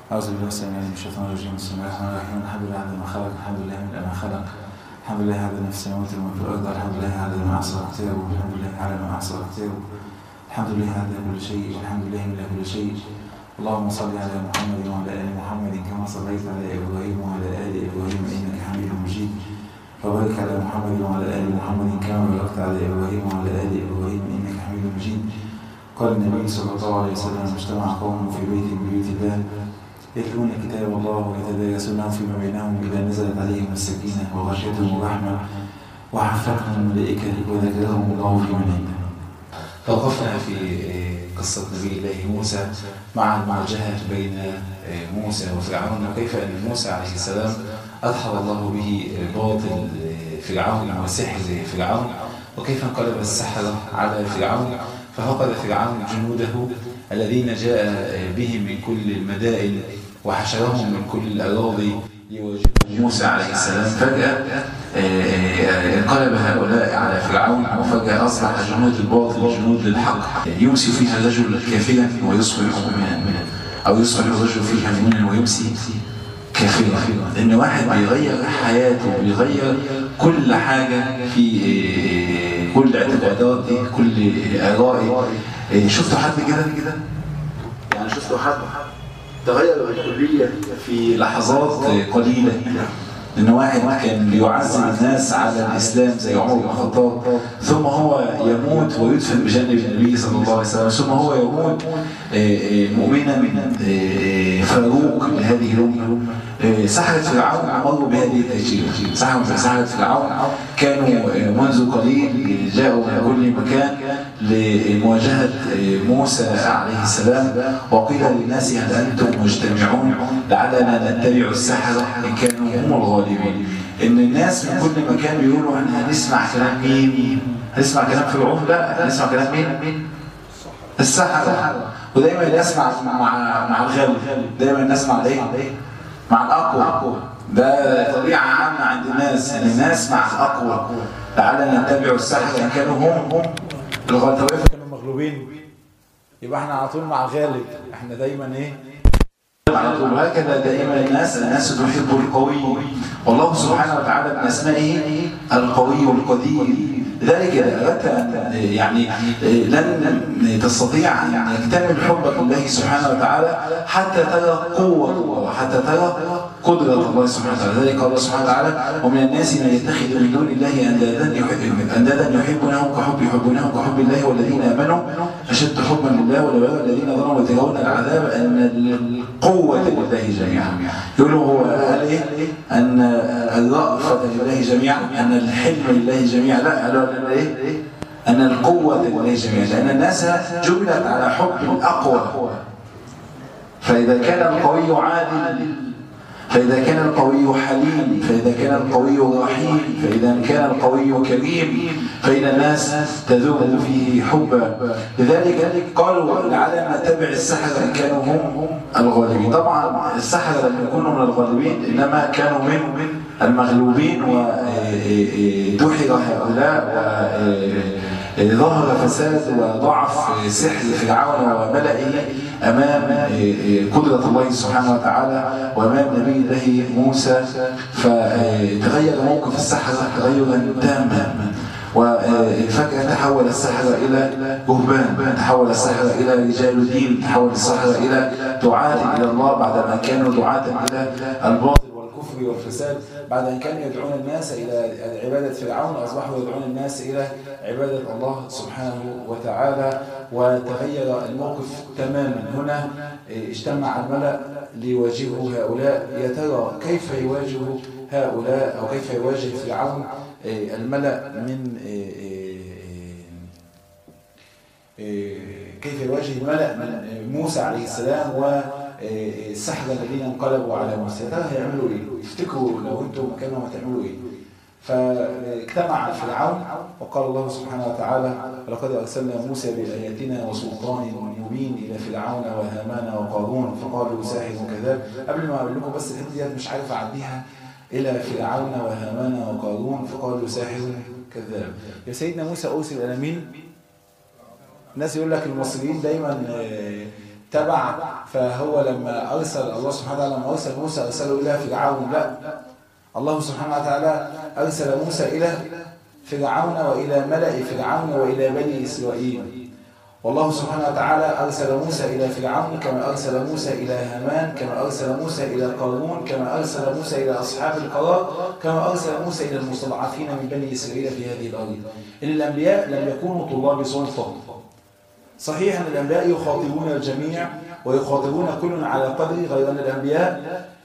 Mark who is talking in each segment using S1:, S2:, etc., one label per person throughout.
S1: أعوذ بالله السميع العليم من الشيطان الرجيم. بسم الله الرحمن الرحيم. الحمد لله عدد ما خلق، الحمد لله من ما خلق، الحمد لله عدد ما في السماوات وما في الأرض، الحمد لله عدد ما أحصى كتابه، الحمد لله على ما أحصى كتابه، الحمد لله عدد كل شيء، والحمد لله من كل شيء. اللهم صل على محمد وعلى آل محمد كما صليت على إبراهيم وعلى آل إبراهيم إنك حميد مجيد. وبارك على محمد وعلى آل محمد كما باركت على إبراهيم وعلى آل إبراهيم إنك حميد مجيد. قال النبي صلى الله عليه وسلم: اجتمع قوم في بيت من بيوت الله يتلون كتاب الله ويتدارسونه فيما بينهم إذا نزلت عليهم السكينة وغشيتهم الرحمة وحفتهم الملائكة وذكرهم الله في من عنده. توقفنا في قصة نبي الله موسى مع المواجهة بين موسى وفرعون، وكيف أن موسى عليه السلام أدحض الله به باطل فرعون وسحر فرعون، وكيف انقلب السحرة على فرعون ففقد فرعون جنوده الذين جاء بهم من كل المدائن وحشرهم من كل الأراضي ليواجهوا موسى عليه السلام. فجأة انقلب هؤلاء على فرعون، وفجأة أصبح جنود الباطل جنود للحق، يمسي فيها الرجل كافرا ويصبح مؤمنا، أو يصبح الرجل فيها مؤمنا ويمسي كافرا. إن واحد بيغير حياته، بيغير كل حاجة في كل اعتقاداتي، كل آرائي. شفتوا حد كده؟ يعني شفتوا حد تغير الكلية في لحظات قليلة؟ إن واحد كان بيعزم الناس على الإسلام زي عمر بن الخطاب، ثم هو يموت ويدفن بجانب النبي صلى الله عليه وسلم، ثم هو يموت مؤمنا من فاروق لهذه الأمة. سحرة فرعون مروا بهذه التجربة. سحرة فرعون كانوا منذ قليل جاءوا من كل مكان لمواجهة موسى عليه السلام، وقيل للناس: هل أنتم مجتمعون لعلنا نتبع السحرة إن كانوا هم الغالبين. إن الناس من كل مكان بيقولوا: هنسمع كلام مين؟ هنسمع كلام فرعون؟ لا، هنسمع كلام مين؟ السحرة. ودايما الناس مع الغالب، دايما الناس مع الايه؟ مع الأقوى. ده طبيعة عامة عند الناس، ان الناس مع الأقوى لعلنا نتبع السحرة إن كانوا هم الغالبين. كانوا مغلوبين، يبقى احنا على طول مع الغالب، احنا دايما ايه؟ على طول. وهكذا دائما الناس تحب القوي، والله سبحانه وتعالى من أسمائه القوي القدير. لذلك إذا أردت أن يعني لن تستطيع أن يكتمل حبك لله سبحانه وتعالى حتى ترى قوة الله، حتى ترى قدرة الله سبحانه وتعالى. لذلك قال الله سبحانه وتعالى: ومن الناس من يتخذ من دون الله أندادا يحبونهم كحب الله والذين آمنوا أشد حبا لله ولو يرى الذين ظلموا يترون العذاب أن القوة لله جميعا. يقولوا هو قال إيه؟ أن الرأفة لله جميعا، أن الحلم لله جميعا. لا، قالوا إيه؟ أن القوة لله جميعا، لأن الناس جبلت على حب الأقوى. فإذا كان القوي عادل، فإذا كان القوي حليم، فإذا كان القوي رحيم، فإذا كان القوي كريم، فإن الناس تذوب فيه حبا. لذلك قالوا: لعلنا نتبع السحرة إن كانوا هم الغالبين. طبعا السحرة لم يكونوا من الغالبين، إنما كانوا من المغلوبين، ودحر هؤلاء وظهر فساد وضعف سحر فرعون وملئه أمام قدرة الله سبحانه وتعالى وأمام نبي الله موسى، فتغير موقف السحرة تغيرا تاما، وفجأة تحول السحرة إلى رهبان، تحول السحرة إلى رجال دين، تحول السحرة إلى دعاة إلى الله بعدما كانوا دعاة إلى الباطل والكفر والفساد. بعد أن كانوا يدعون الناس إلى عبادة فرعون أصبحوا يدعون الناس إلى عبادة الله سبحانه وتعالى، وتغير الموقف تماما. هنا اجتمع الملأ ليواجهوا هؤلاء. يا ترى كيف يواجه هؤلاء، أو كيف يواجه فرعون الملأ من كيف يواجه الملأ من موسى عليه السلام والسحرة الذين انقلبوا على موسى؟ يا ترى هيعملوا ايه؟ تفتكروا لو انتم مكانهم هتعملوا ايه؟ فاجتمع فرعون، وقال الله سبحانه وتعالى: ولقد أرسلنا موسى بآياتنا وسلطان مبين إلى فرعون وهامان وقارون فقالوا ساحر كذاب. قبل ما أقول لكم بس الحته دي مش عارف أعديها: إلى فرعون وهامان وقارون فقالوا ساحر كذاب. يا سيدنا موسى أرسل إلى مين؟ الناس يقول لك المصريين دايما تبع. فهو لما أرسل الله سبحانه وتعالى، لما أرسل موسى أرسله إلى فرعون، لا، الله سبحانه وتعالى أرسل موسى إلى فرعون وإلى ملأ فرعون وإلى بني إسرائيل. والله سبحانه وتعالى أرسل موسى إلى فرعون كما أرسل موسى إلى هامان، كما أرسل موسى إلى قارون، كما أرسل موسى إلى أصحاب القرار، كما أرسل موسى إلى المستضعفين من بني إسرائيل في هذه الأرض. إن الأنبياء لم يكونوا طلاب سلطة. صحيح أن الأنبياء يخاطبون الجميع ويخاطبون كل على قدر، غير أن الأنبياء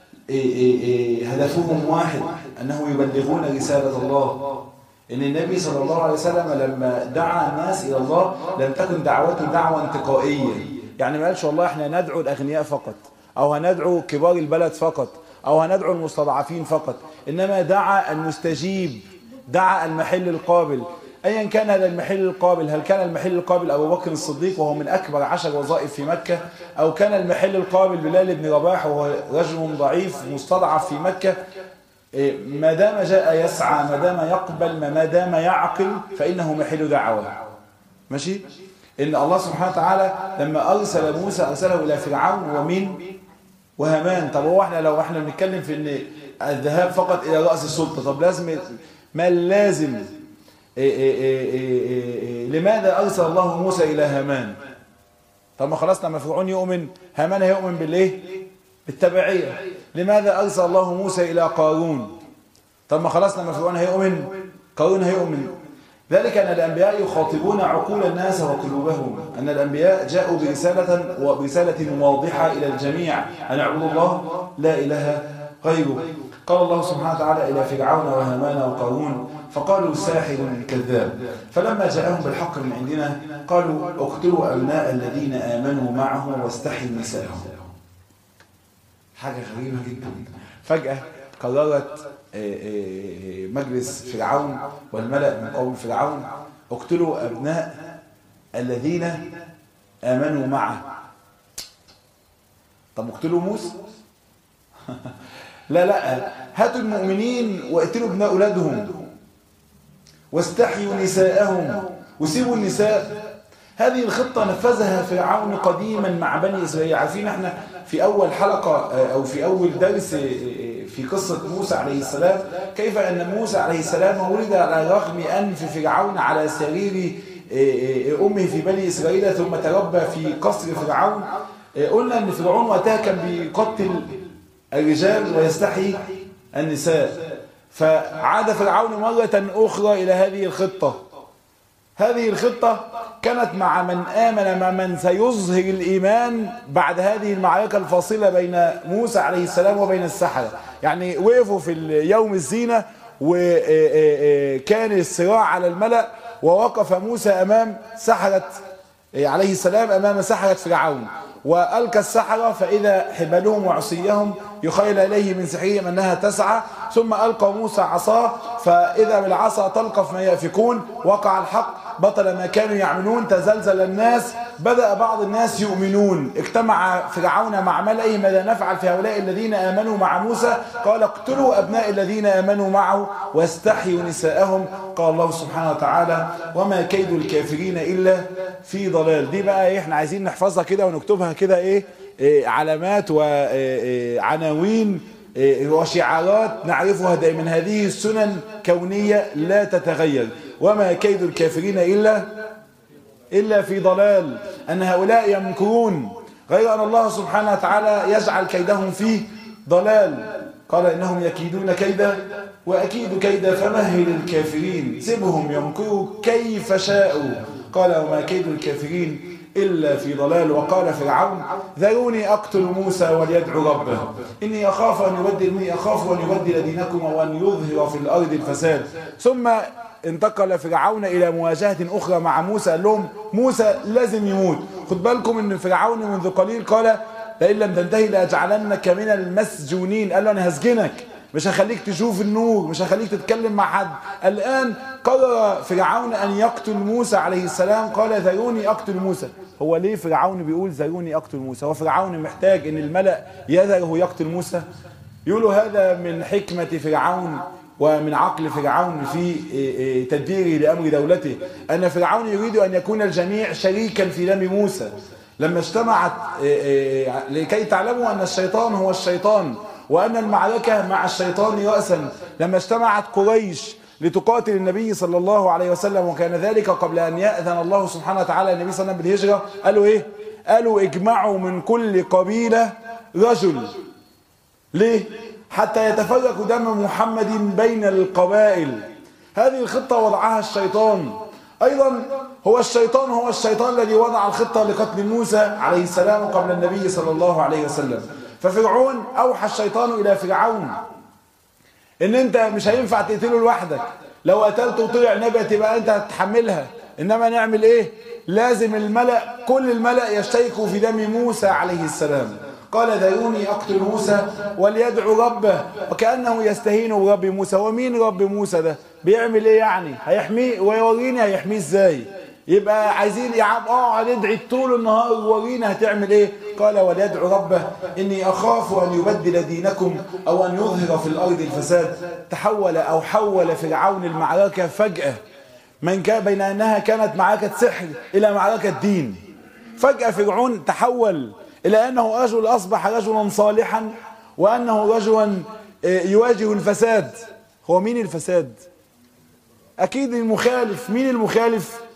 S1: هدفهم واحد، أنهم يبلغون رسالة الله. إن النبي صلى الله عليه وسلم لما دعا الناس إلى الله لم تكن دعوته دعوة انتقائية، يعني ما قالش والله احنا ندعو الأغنياء فقط، أو هندعو كبار البلد فقط، أو هندعو المستضعفين فقط، إنما دعا المستجيب، دعا المحل القابل، أيا كان هذا المحل القابل. هل كان المحل القابل أبو بكر الصديق وهو من أكبر 10 وظائف في مكة، أو كان المحل القابل بلال بن رباح وهو رجل ضعيف مستضعف في مكة؟ ما دام جاء يسعى، ما دام يقبل، ما دام يعقل، فإنه محل دعوة. ماشي؟ إن الله سبحانه وتعالى لما أرسل موسى أرسله إلى فرعون ومين؟ وهامان. طب هو احنا لو احنا بنتكلم في إن الذهاب فقط إلى رأس السلطة، طب لازم ما لازم لماذا أرسل الله موسى إلى هامان؟ طب ما خلاص لما فرعون يؤمن، هامان هيؤمن بالإيه؟ بالتبعية. لماذا أرسل الله موسى إلى قارون؟ طب ما خلاص لما فرعون هيؤمن، قارون هيؤمن. ذلك أن الأنبياء يخاطبون عقول الناس وقلوبهم، أن الأنبياء جاءوا برسالة واضحة إلى الجميع، أن اعبدوا الله لا إله غيره. قال الله سبحانه وتعالى إلى فرعون وهامان وقارون فقالوا ساحر كذاب، فلما جاءهم بالحق من عندنا قالوا اقتلوا أبناء الذين آمنوا معه واستحيوا نساءهم. حاجة غريبة جدا. فجأة قررت مجلس فرعون والملأ من قوم فرعون اقتلوا أبناء الذين آمنوا معه. طب اقتلوا موسى؟ لا، هاتوا المؤمنين واقتلوا ابناء أولادهم واستحيوا نساءهم وسيبوا النساء. هذه الخطة نفذها فرعون قديما مع بني إسرائيل. عارفين احنا في أول حلقة أو في أول درس في قصة موسى عليه السلام كيف أن موسى عليه السلام ولد على رغم أنف فرعون على سرير أمه في بني إسرائيل ثم تربى في قصر فرعون. قلنا أن فرعون وقتها كان بيقتل الرجال ويستحي النساء، فعاد فرعون مرة أخرى إلى هذه الخطة. هذه الخطة كانت مع من آمن، مع من سيظهر الإيمان بعد هذه المعركة الفاصلة بين موسى عليه السلام وبين السحرة. يعني وقفوا في يوم الزينة وكان الصراع على الملأ، ووقف موسى أمام سحرة عليه السلام، أمام سحرة فرعون، وألقى السحرة فإذا حبالهم وعصيهم يخيل إليه من سحرهم أنها تسعى، ثم ألقى موسى عصاه فإذا بالعصا تلقف ما يأفكون، وقع الحق بطل ما كانوا يعملون، تزلزل الناس، بدأ بعض الناس يؤمنون. اجتمع فرعون مع ملئه ماذا نفعل في هؤلاء الذين آمنوا مع موسى؟ قال اقتلوا أبناء الذين آمنوا معه واستحيوا نساءهم. قال الله سبحانه وتعالى وما كيد الكافرين إلا في ضلال. دي بقى احنا عايزين نحفظها كده ونكتبها كده علامات وعناوين وشعارات نعرفها دائما. هذه السنن كونية لا تتغير. وما كيد الكافرين إلا في ضلال، أن هؤلاء يمكرون غير أن الله سبحانه وتعالى يجعل كيدهم في ضلال. قال إنهم يكيدون كيدا وأكيد كيدا فمهل الكافرين سبهم يمكروا كيف شاءوا. قال وما كيد الكافرين إلا في ضلال. وقال فرعون ذروني أقتل موسى وليدعو ربه إني أخاف أن يبدل دينكم وأن يظهر في الأرض الفساد. ثم انتقل فرعون إلى مواجهة أخرى مع موسى، قال لهم موسى لازم يموت. خد بالكم أن فرعون منذ قليل قال لئن لم تنتهي لأجعلنك من المسجونين. قال له أنا هسجنك، مش هخليك تشوف النور، مش هخليك تتكلم مع حد. الآن قرر فرعون أن يقتل موسى عليه السلام. قال ذروني أقتل موسى. هو ليه فرعون بيقول ذروني أقتل موسى؟ هو فرعون محتاج أن الملأ يذره يقتل موسى؟ يقولوا هذا من حكمة فرعون ومن عقل فرعون في تدبيره لأمر دولته، أن فرعون يريد أن يكون الجميع شريكا في دم موسى.
S2: لما اجتمعت لكي تعلموا أن الشيطان هو الشيطان وأن المعركة مع الشيطان رأسا، لما اجتمعت قريش لتقاتل النبي صلى الله عليه وسلم، وكان ذلك قبل أن يأذن الله سبحانه وتعالى النبي صلى الله عليه وسلم بالهجرة، قالوا إيه؟ قالوا اجمعوا من كل قبيلة رجل. ليه؟ حتى يتفرق دم محمد بين القبائل. هذه الخطة وضعها الشيطان. أيضا هو الشيطان الذي وضع الخطة لقتل موسى عليه السلام قبل النبي صلى الله عليه وسلم. ففرعون أوحى الشيطان إلى فرعون إن أنت مش هينفع تقتله لوحدك، لو قتلته وطلع نبي تبقى أنت هتتحملها، إنما نعمل إيه؟ لازم الملأ كل الملأ يشتركوا في دم موسى عليه السلام. قال ذروني أقتل موسى وليدعو ربه، وكأنه يستهين برب موسى. ومين رب موسى ده؟ بيعمل إيه يعني؟ هيحميه ويوريني هيحميه إزاي؟ يبقى عايزين يا عم اقعد ادعي طول النهار وورينا هتعمل ايه؟ قال وليدعو ربه اني اخاف ان يبدل دينكم او ان يظهر في الارض الفساد. حول فرعون المعركه فجاه من كان بين انها كانت معركه سحر الى معركه دين. فجاه فرعون تحول الى انه رجل اصبح رجلا صالحا وانه رجلا يواجه الفساد. هو مين الفساد؟ اكيد المخالف. مين المخالف؟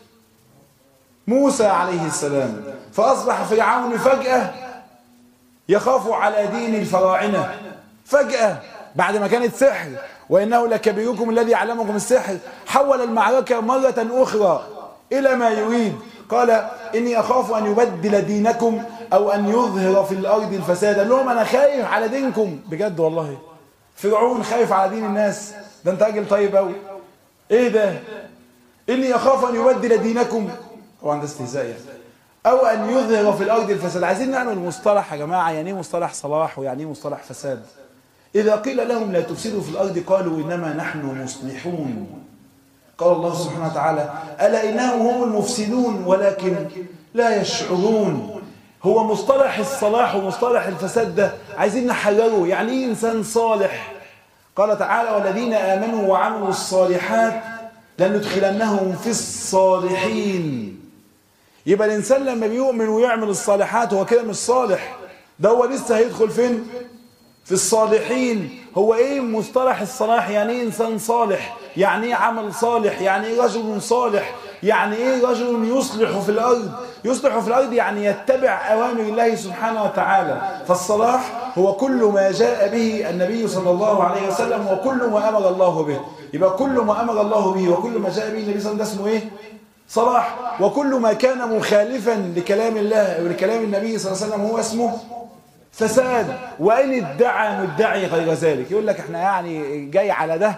S2: موسى عليه السلام. فأصبح فرعون فجأة يخاف على دين الفراعنة فجأة بعد ما كانت سحر، وإنه لكبيركم الذي علمكم السحر. حول المعركة مرة أخرى إلى ما يريد. قال إني أخاف أن يبدل دينكم أو أن يظهر في الأرض الفساد. قال لهم أنا خايف على دينكم بجد والله. فرعون خايف على دين الناس؟ ده أنت راجل طيب أوي. إيه ده؟ إني أخاف أن يبدل دينكم، طبعا ده استهزاء يعني. او ان يظهر في الارض الفساد. عايزين نعمل مصطلح يا جماعه، يعني ايه مصطلح صلاح ويعني ايه مصطلح فساد؟ اذا قيل لهم لا تفسدوا في الارض قالوا انما نحن مصلحون. قال الله سبحانه وتعالى الا انهم هم المفسدون ولكن لا يشعرون. هو مصطلح الصلاح ومصطلح الفساد ده عايزين نحرره. يعني ايه انسان صالح؟ قال تعالى والذين امنوا وعملوا الصالحات لندخلنهم في الصالحين. يبقى الإنسان لما بيؤمن ويعمل الصالحات هو كده مش صالح، ده هو لسه هيدخل فين؟ في الصالحين. هو ايه مصطلح الصلاح؟ يعني ايه إنسان صالح؟ يعني ايه عمل صالح؟ يعني ايه رجل صالح؟ يعني ايه رجل يصلح في الأرض؟ يصلح في الأرض يعني يتبع أوامر الله سبحانه وتعالى. فالصلاح هو كل ما جاء به النبي صلى الله عليه وسلم وكل ما أمر الله به. يبقى كل ما أمر الله به وكل ما جاء به النبي صلى الله عليه وسلم ده اسمه ايه؟ صلاح. وكل ما كان مخالفا لكلام الله ولكلام النبي صلى الله عليه وسلم هو اسمه فساد. وإن ادعى مدعي غير ذلك، يقول لك احنا يعني جاي على ده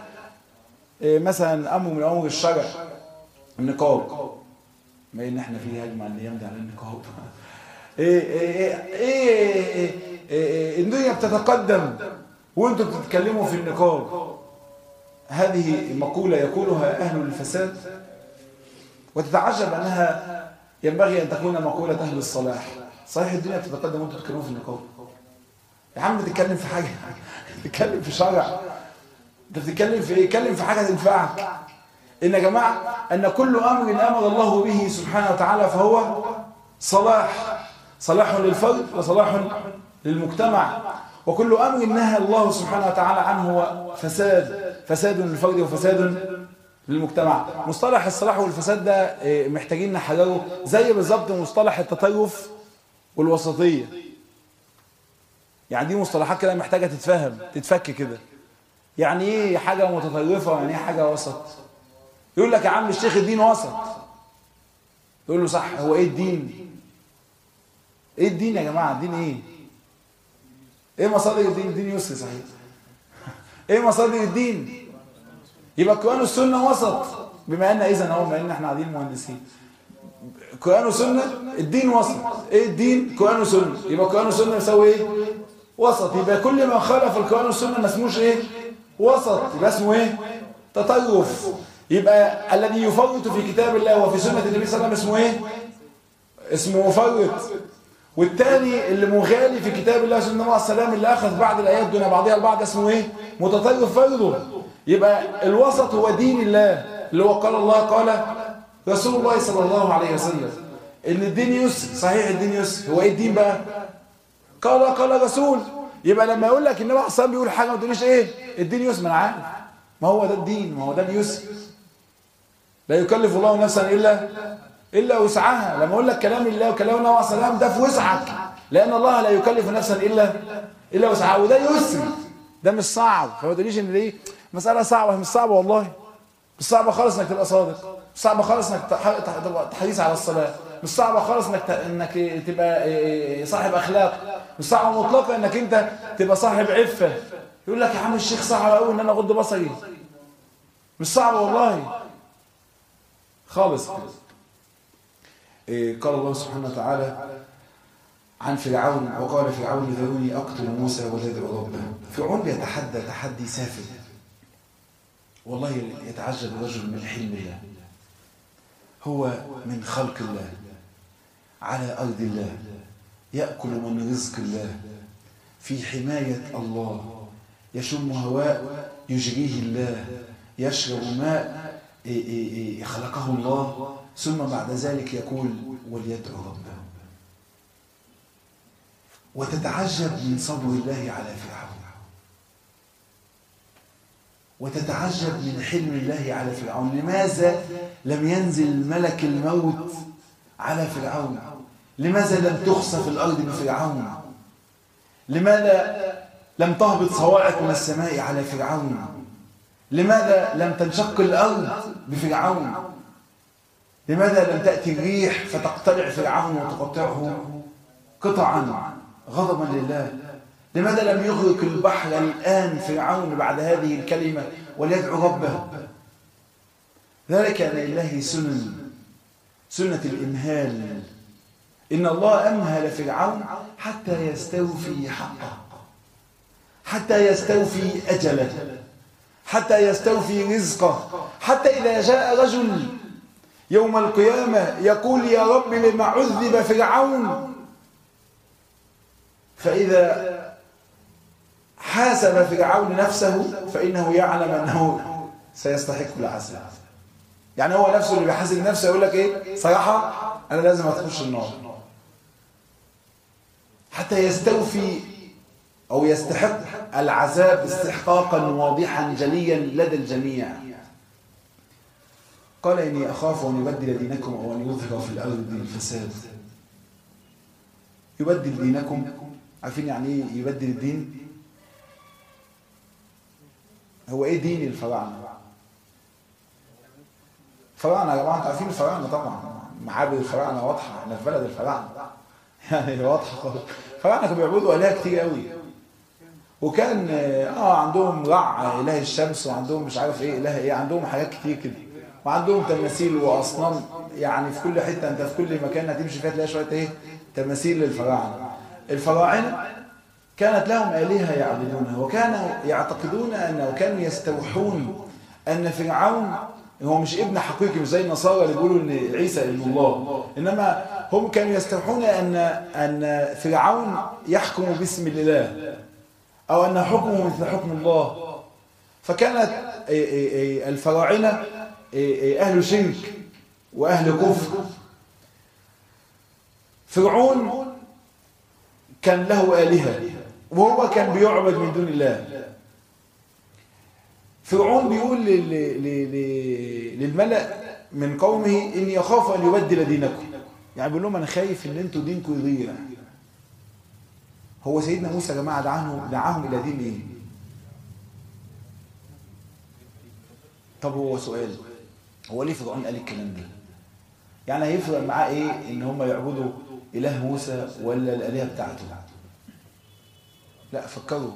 S2: مثلا أمر من أمور الشرع النقاب، ما ان احنا في هجمه الايام دي على النقاب. الدنيا بتتقدم وانتم بتتكلموا في النقاب. هذه مقولة يقولها أهل الفساد وتتعجب أنها ينبغي أن تكون مقولة أهل الصلاح. صحيح الدنيا بتتقدم وانتم بتتكلموا في النقاب. يا عم بتتكلم في حاجة، بتتكلم في شرع، انت بتتكلم في ايه؟ اتكلم في حاجة تنفعك. إن يا جماعة أن كل أمر أمر الله به سبحانه وتعالى فهو صلاح، صلاح للفرد وصلاح للمجتمع. وكل أمر نهى الله سبحانه وتعالى عنه هو فساد، فساد للفرد وفساد للمجتمع. مصطلح الصلاح والفساد ده محتاجين نحرره زي بالظبط مصطلح التطرف والوسطية. يعني دي مصطلحات كده محتاجة تتفهم تتفك كده. يعني ايه حاجة متطرفة يعني ايه حاجة وسط؟ يقول لك يا عم الشيخ الدين وسط. يقول له صح، هو ايه الدين؟ ايه الدين يا جماعة؟ الدين ايه؟ ايه مصادر الدين؟ الدين يسري صحيح. ايه مصادر الدين؟ يبقى القرآن والسنة وسط. بما ان اذا اهو بما ان احنا قاعدين مهندسين، القرآن والسنة الدين وسط. ايه الدين؟ القرآن والسنة. يبقى القرآن والسنة يساوي ايه؟ وسط. يبقى كل ما خالف القرآن والسنة ما اسموش ايه؟ وسط. يبقى اسمه ايه؟ تطرف. يبقى الذي يفرط في كتاب الله وفي سنة النبي صلى الله عليه وسلم اسمه ايه؟ اسمه مفرط. والتاني اللي مغالي في كتاب الله صلى الله عليه وسلم اللي اخذ بعض الايات دون بعضها البعض اسمه ايه؟ متطرف فرضه. يبقى الوسط هو دين الله اللي هو قال الله قال رسول الله صلى الله عليه وسلم. ان الدين يسر. صحيح الدين يسر. هو ايه الدين بقى؟ قال رسول. يبقى لما يقول لك النبي عليه الصلاه والسلام بيقول حاجه ما تقوليش ايه الدين يسر. ما انا عارف، ما هو ده الدين، ما هو ده اليسر. لا يكلف الله نفسا الا وسعها. لما اقول لك كلام الله وكلام النبي عليه الصلاه والسلام ده في وسعك، لان الله لا يكلف نفسا الا وسعها، وده يسر، ده مش صعب. فما تقوليش ان دي مساله صعبه. مش صعبه والله، مش صعبه خالص انك تبقى صادق، مش صعبه خالص انك تبقى تحريص على الصلاه، مش صعبه خالص انك تبقى صاحب اخلاق، مش صعبه مطلقا انك انت تبقى صاحب عفه. يقول لك يا عم الشيخ صعب قوي ان انا اغض بصري. مش صعبه والله خالص. قال الله سبحانه وتعالى عن فرعون: وقال فرعون ذروني اقتل موسى ويدعو ربه. فرعون بيتحدى تحدي سافل. والله يتعجب الرجل من حلم الله. هو من خلق الله على أرض الله، يأكل من رزق الله، في حماية الله، يشم هواء يجريه الله، يشرب ماء خلقه الله، ثم بعد ذلك يقول وليدعو ربه. وتتعجب من صبر الله على فرعون، وتتعجب من حلم الله على فرعون. لماذا لم ينزل ملك الموت على فرعون؟ لماذا لم تخسف الأرض بفرعون؟ لماذا لم تهبط صواعق من السماء على فرعون؟ لماذا لم تنشق الأرض بفرعون؟ لماذا لم تأتي الريح فتقتلع فرعون وتقطعه قطعا غضبا لله؟ لماذا لم يغرق البحر الآن فرعون بعد هذه الكلمة وليدعو ربه؟ ذلك أن لله سنة الإمهال. إن الله أمهل فرعون حتى يستوفي حقه، حتى يستوفي أجله، حتى يستوفي رزقه، حتى إذا جاء رجل يوم القيامة يقول يا رب لما عذب فرعون، فإذا حاسب فرعون نفسه فإنه يعلم أنه سيستحق العذاب. يعني هو نفسه اللي بيحاسب نفسه يقول لك إيه؟ صراحة أنا لازم أتخش النار، حتى يستوفي أو يستحق العذاب استحقاقا واضحا جليا لدى الجميع. قال إني أخاف أن يبدل دينكم أو أن يظهر في الأرض الفساد. يبدل دينكم، عارفين يعني إيه يبدل الدين؟ هو إيه دين الفراعنة؟ الفراعنة يا جماعة أنتوا عارفين الفراعنة طبعا، معابد الفراعنة واضحة، إحنا في بلد الفراعنة يعني واضحة خالص. الفراعنة كانوا بيعبدوا آلهة كتير قوي، وكان عندهم رع إله الشمس، وعندهم مش عارف إيه إله إيه، عندهم حاجات كتير كده، وعندهم تماثيل وأصنام. يعني في كل حتة أنت في كل مكان هتمشي فيها تلاقي شوية إيه تماثيل للفراعنة. الفراعنة كانت لهم آلهة يعبدونها، وكانوا يعتقدون أنه كانوا يستوحون أن فرعون هو مش ابن حقيقي، مش زي النصارى اللي بيقولوا ان عيسى ابن الله، انما هم كانوا يستوحون ان فرعون يحكم باسم الله، او ان حكمه مثل حكم الله. فكانت الفراعنه اهل شرك واهل كفر. فرعون كان له آلهة وهو كان بيعبد من دون الله. فرعون بيقول للملأ من قومه إني أخاف أن يبدل دينكم، يعني بيقول لهم أنا خايف إن أنتوا دينكم يضيع. هو سيدنا موسى يا جماعة دعاهم إلى دين إيه؟ طب هو سؤال، هو ليه فرعون قال الكلام ده؟ يعني هيفرق معاه إيه إن هم يعبدوا إله موسى ولا الآلهة بتاعته؟ لا فكروا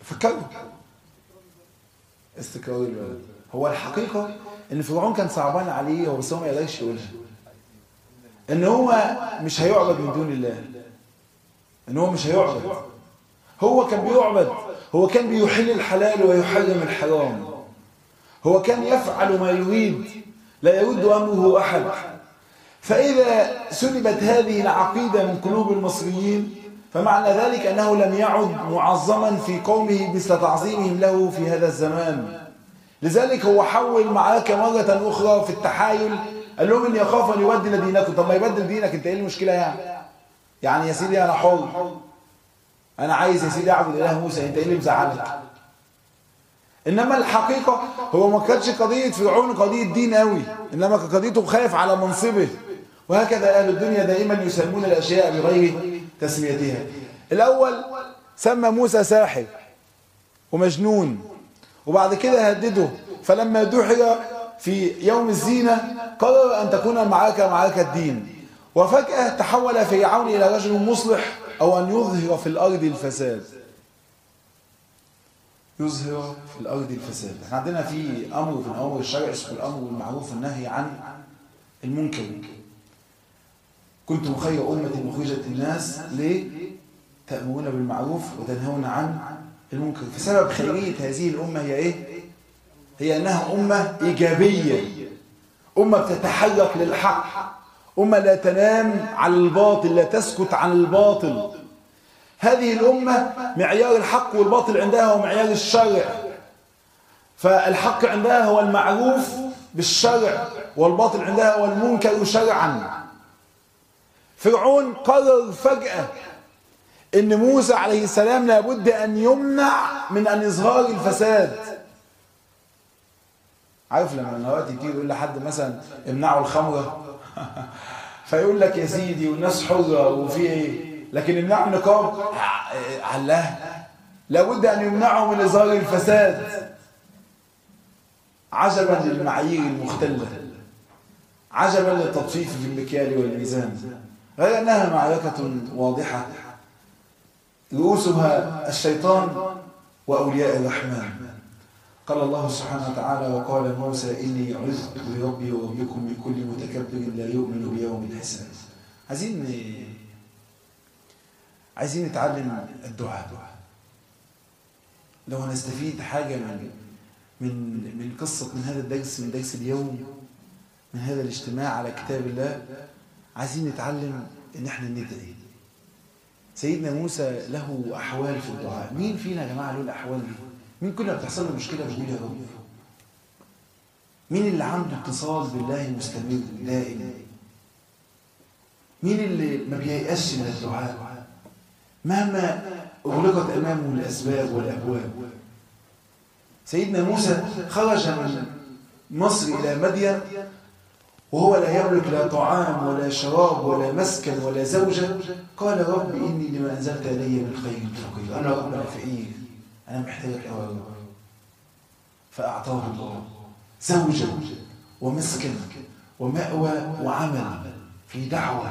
S2: استقرار البلد. هو الحقيقة ان فرعون كان صعبان عليه، بس هو ما يقدرش يقولها، ان هو مش هيعبد من دون الله، ان هو مش هيعبد. هو كان بيعبد، هو كان بيحل الحلال ويحرم الحرام، هو كان يفعل ما يريد لا يرد امره احد. فاذا سلبت هذه العقيدة من قلوب المصريين فمعنى ذلك أنه لم يعد معظما في قومه مثل تعظيمهم له في هذا الزمان. لذلك هو حول معركة مرة أخرى في التحايل قال لهم اني اخاف ان يبدل دينكم. طب ما يبدل دينك، انت ايه المشكله يعني يا سيدي انا حر، انا عايز يا سيدي اعبد اله موسى، انت ايه اللي مزعلك؟ انما الحقيقه هو ما كانتش قضيه فرعون قضيه دين قوي، انما قضيته خايف على منصبه. وهكذا اهل الدنيا دائما يسمون الاشياء بغير تسميتها. الاول سمى موسى ساحر ومجنون، وبعد كده هدده، فلما دحر في يوم الزينة قرر أن تكون المعركة معركة الدين. وفجأة تحول فرعون إلى رجل مصلح، أو أن يظهر في الأرض الفساد. يظهر في الأرض الفساد. احنا عندنا في أمر من أمر الشرع اسمه الأمر بالمعروف والنهي عن المنكر. كنتم خير أمة أخرجت الناس ليه؟ تأمرون بالمعروف وتنهون عن المنكر. فسبب خيرية هذه الأمة هي إيه؟ هي أنها أمة إيجابية، أمة بتتحرك للحق، أمة لا تنام على الباطل، لا تسكت عن الباطل. هذه الأمة معيار الحق والباطل عندها هو معيار الشرع، فالحق عندها هو المعروف بالشرع، والباطل عندها هو المنكر شرعا. فرعون قرر فجأة إن موسى عليه السلام لابد أن يمنع من أن يظهر الفساد. عارف لما دلوقتي تيجي يقول لحد مثلا امنعوا الخمرة فيقول لك يا سيدي والناس حرة وفي ايه، لكن امنعوا النقاب علاه، لابد أن يمنعوا من إظهار الفساد. عجبا للمعايير المختلة، عجبا للتطفيف في المكيال والميزان، غير أنها معركة واضحة رؤوسها الشيطان وأولياء الرحمن. قال الله سبحانه وتعالى: وقال موسى إني عذت بربي وربكم من كل متكبر لا يؤمن بيوم الحساب. عايزين نتعلم الدعاء. لو هنستفيد حاجة من قصة من هذا الدرس، من درس اليوم، من هذا الاجتماع على كتاب الله، عايزين نتعلم إن احنا ندعي. سيدنا موسى له أحوال في الدعاء. مين فينا يا جماعة له الأحوال دي؟ مين كل ما بتحصل له مشكلة بيقول يا رب؟ مين اللي عنده اتصال بالله مستمر دائم؟ مين اللي ما بييأسش من الدعاء مهما أغلقت أمامه الأسباب والأبواب؟ سيدنا موسى خرج من مصر إلى مدين وهو لا يملك لا طعام ولا شراب ولا مسكن ولا زوجة. قال: رب إني لما أنزلت إلي من خير فقير. أنا رب فقير، أنا محتاجك يا رب. فأعطاه الله زوجة ومسكن ومأوى وعمل في دعوة.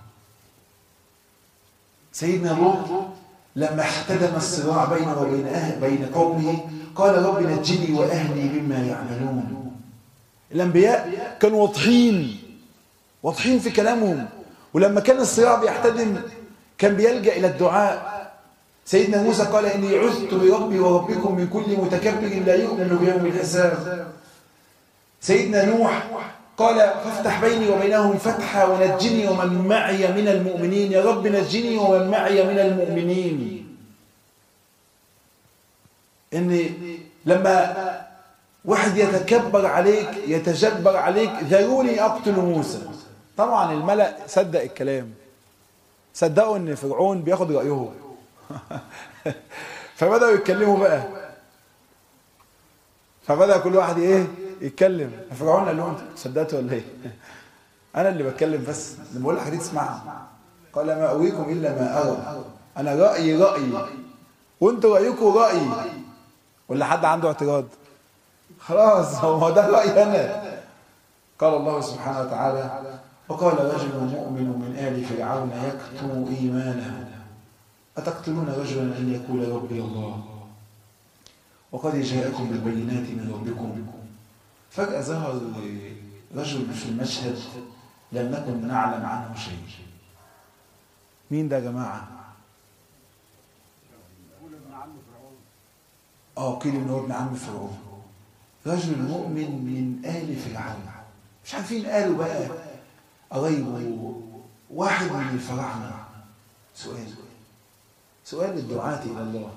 S2: سيدنا لوط لما احتدم الصراع بينه وبين قومه قال: رب نجني وأهلي مما يعملون. الأنبياء كانوا واضحين في كلامهم، ولما كان الصراع بيحتدم كان بيلجأ إلى الدعاء. سيدنا موسى قال: إني عذت بربي وربكم من كل متكبر لا يؤمن بيوم الحساب. سيدنا نوح قال: فافتح بيني وبينهم فتحا ونجني ومن معي من المؤمنين. يا رب نجني ومن معي من المؤمنين. إن لما واحد يتكبر عليك يتجبر عليك، ذروني أقتل موسى. طبعا الملأ صدق الكلام، صدقوا إن فرعون بياخد رأيه فبدأوا يتكلموا بقى، فبدأ كل واحد يتكلم. فرعون قال لهم: صدقتوا ولا ايه؟ انا اللي بتكلم بس، لما بقول حديث اسمعها. قال: ما أريكم إلا ما أرى، أنا رأيي وانتوا رأيكم رأيي، ولا حد عنده اعتراض؟ خلاص هو ده رأيي أنا. قال الله سبحانه وتعالى: وقال رجل مؤمن من آل فرعون يكتم إيمانه أتقتلون رجلا أن يقول ربي الله وقد جاءكم بالبينات من ربكم. فجأة ظهر رجل في المشهد لم نكن نعلم عنه شيء. مين ده يا جماعة؟ قيل إنه ابن عم فرعون، رجل مؤمن من آل فرعون. مش عارفين قالوا بقى قرايبه، واحد من الفراعنة. سؤال للدعاة إلى الله: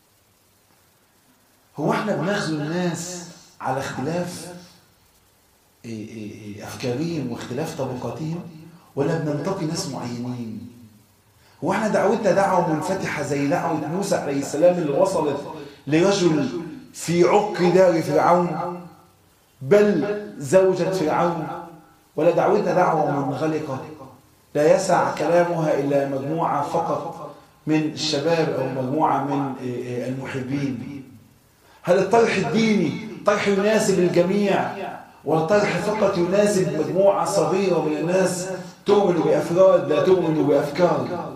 S2: هو احنا بنخزو الناس على اختلاف؟ أفكارهم واختلاف طبقاتهم، ولا بننتقي ناس معينين؟ هو احنا دعوتنا دعوة منفتحة زي دعوة موسى عليه السلام اللي وصلت لرجل في عق دار فرعون بل زوجة فرعون؟ ولا دعوتنا دعوة منغلقة لا يسع كلامها إلا مجموعة فقط من الشباب أو مجموعة من المحبين؟ هل الطرح الديني طرح يناسب الجميع، ولا طرح فقط يناسب مجموعة صغيرة من الناس تؤمن بأفراد لا تؤمن بأفكار؟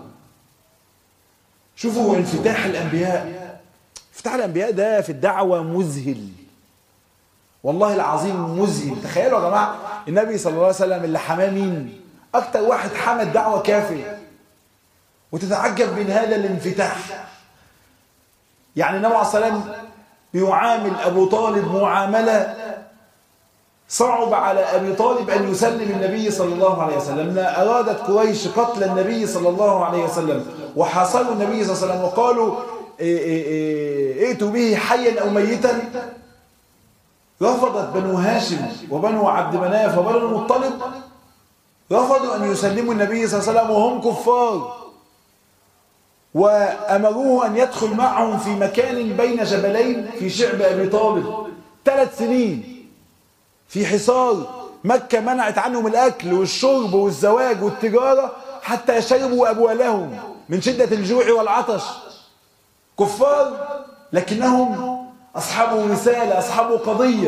S2: شوفوا انفتاح الأنبياء. انفتاح الأنبياء ده في الدعوة مذهل، والله العظيم مذهل. تخيلوا يا جماعة النبي صلى الله عليه وسلم اللي حماه مين؟ أكتر واحد حمى الدعوة كافر، وتتعجب من هذا الانفتاح. يعني النبي عليه الصلاة والسلام بيعامل أبو طالب معاملة صعب على أبي طالب أن يسلم النبي صلى الله عليه وسلم. لما أرادت قريش قتل النبي صلى الله عليه وسلم وحاصروا النبي صلى الله عليه وسلم وقالوا ائتوا به حيا أو ميتا، رفضت بنو هاشم وبنو عبد مناف وبنو المطلب، رفضوا أن يسلموا النبي صلى الله عليه وسلم وهم كفار، وأمروه أن يدخل معهم في مكان بين جبلين في شعب أبي طالب 3 سنين في حصار. مكة منعت عنهم الأكل والشرب والزواج والتجارة حتى شربوا أبوالهم من شدة الجوع والعطش. كفار لكنهم أصحاب رسالة، أصحاب قضية.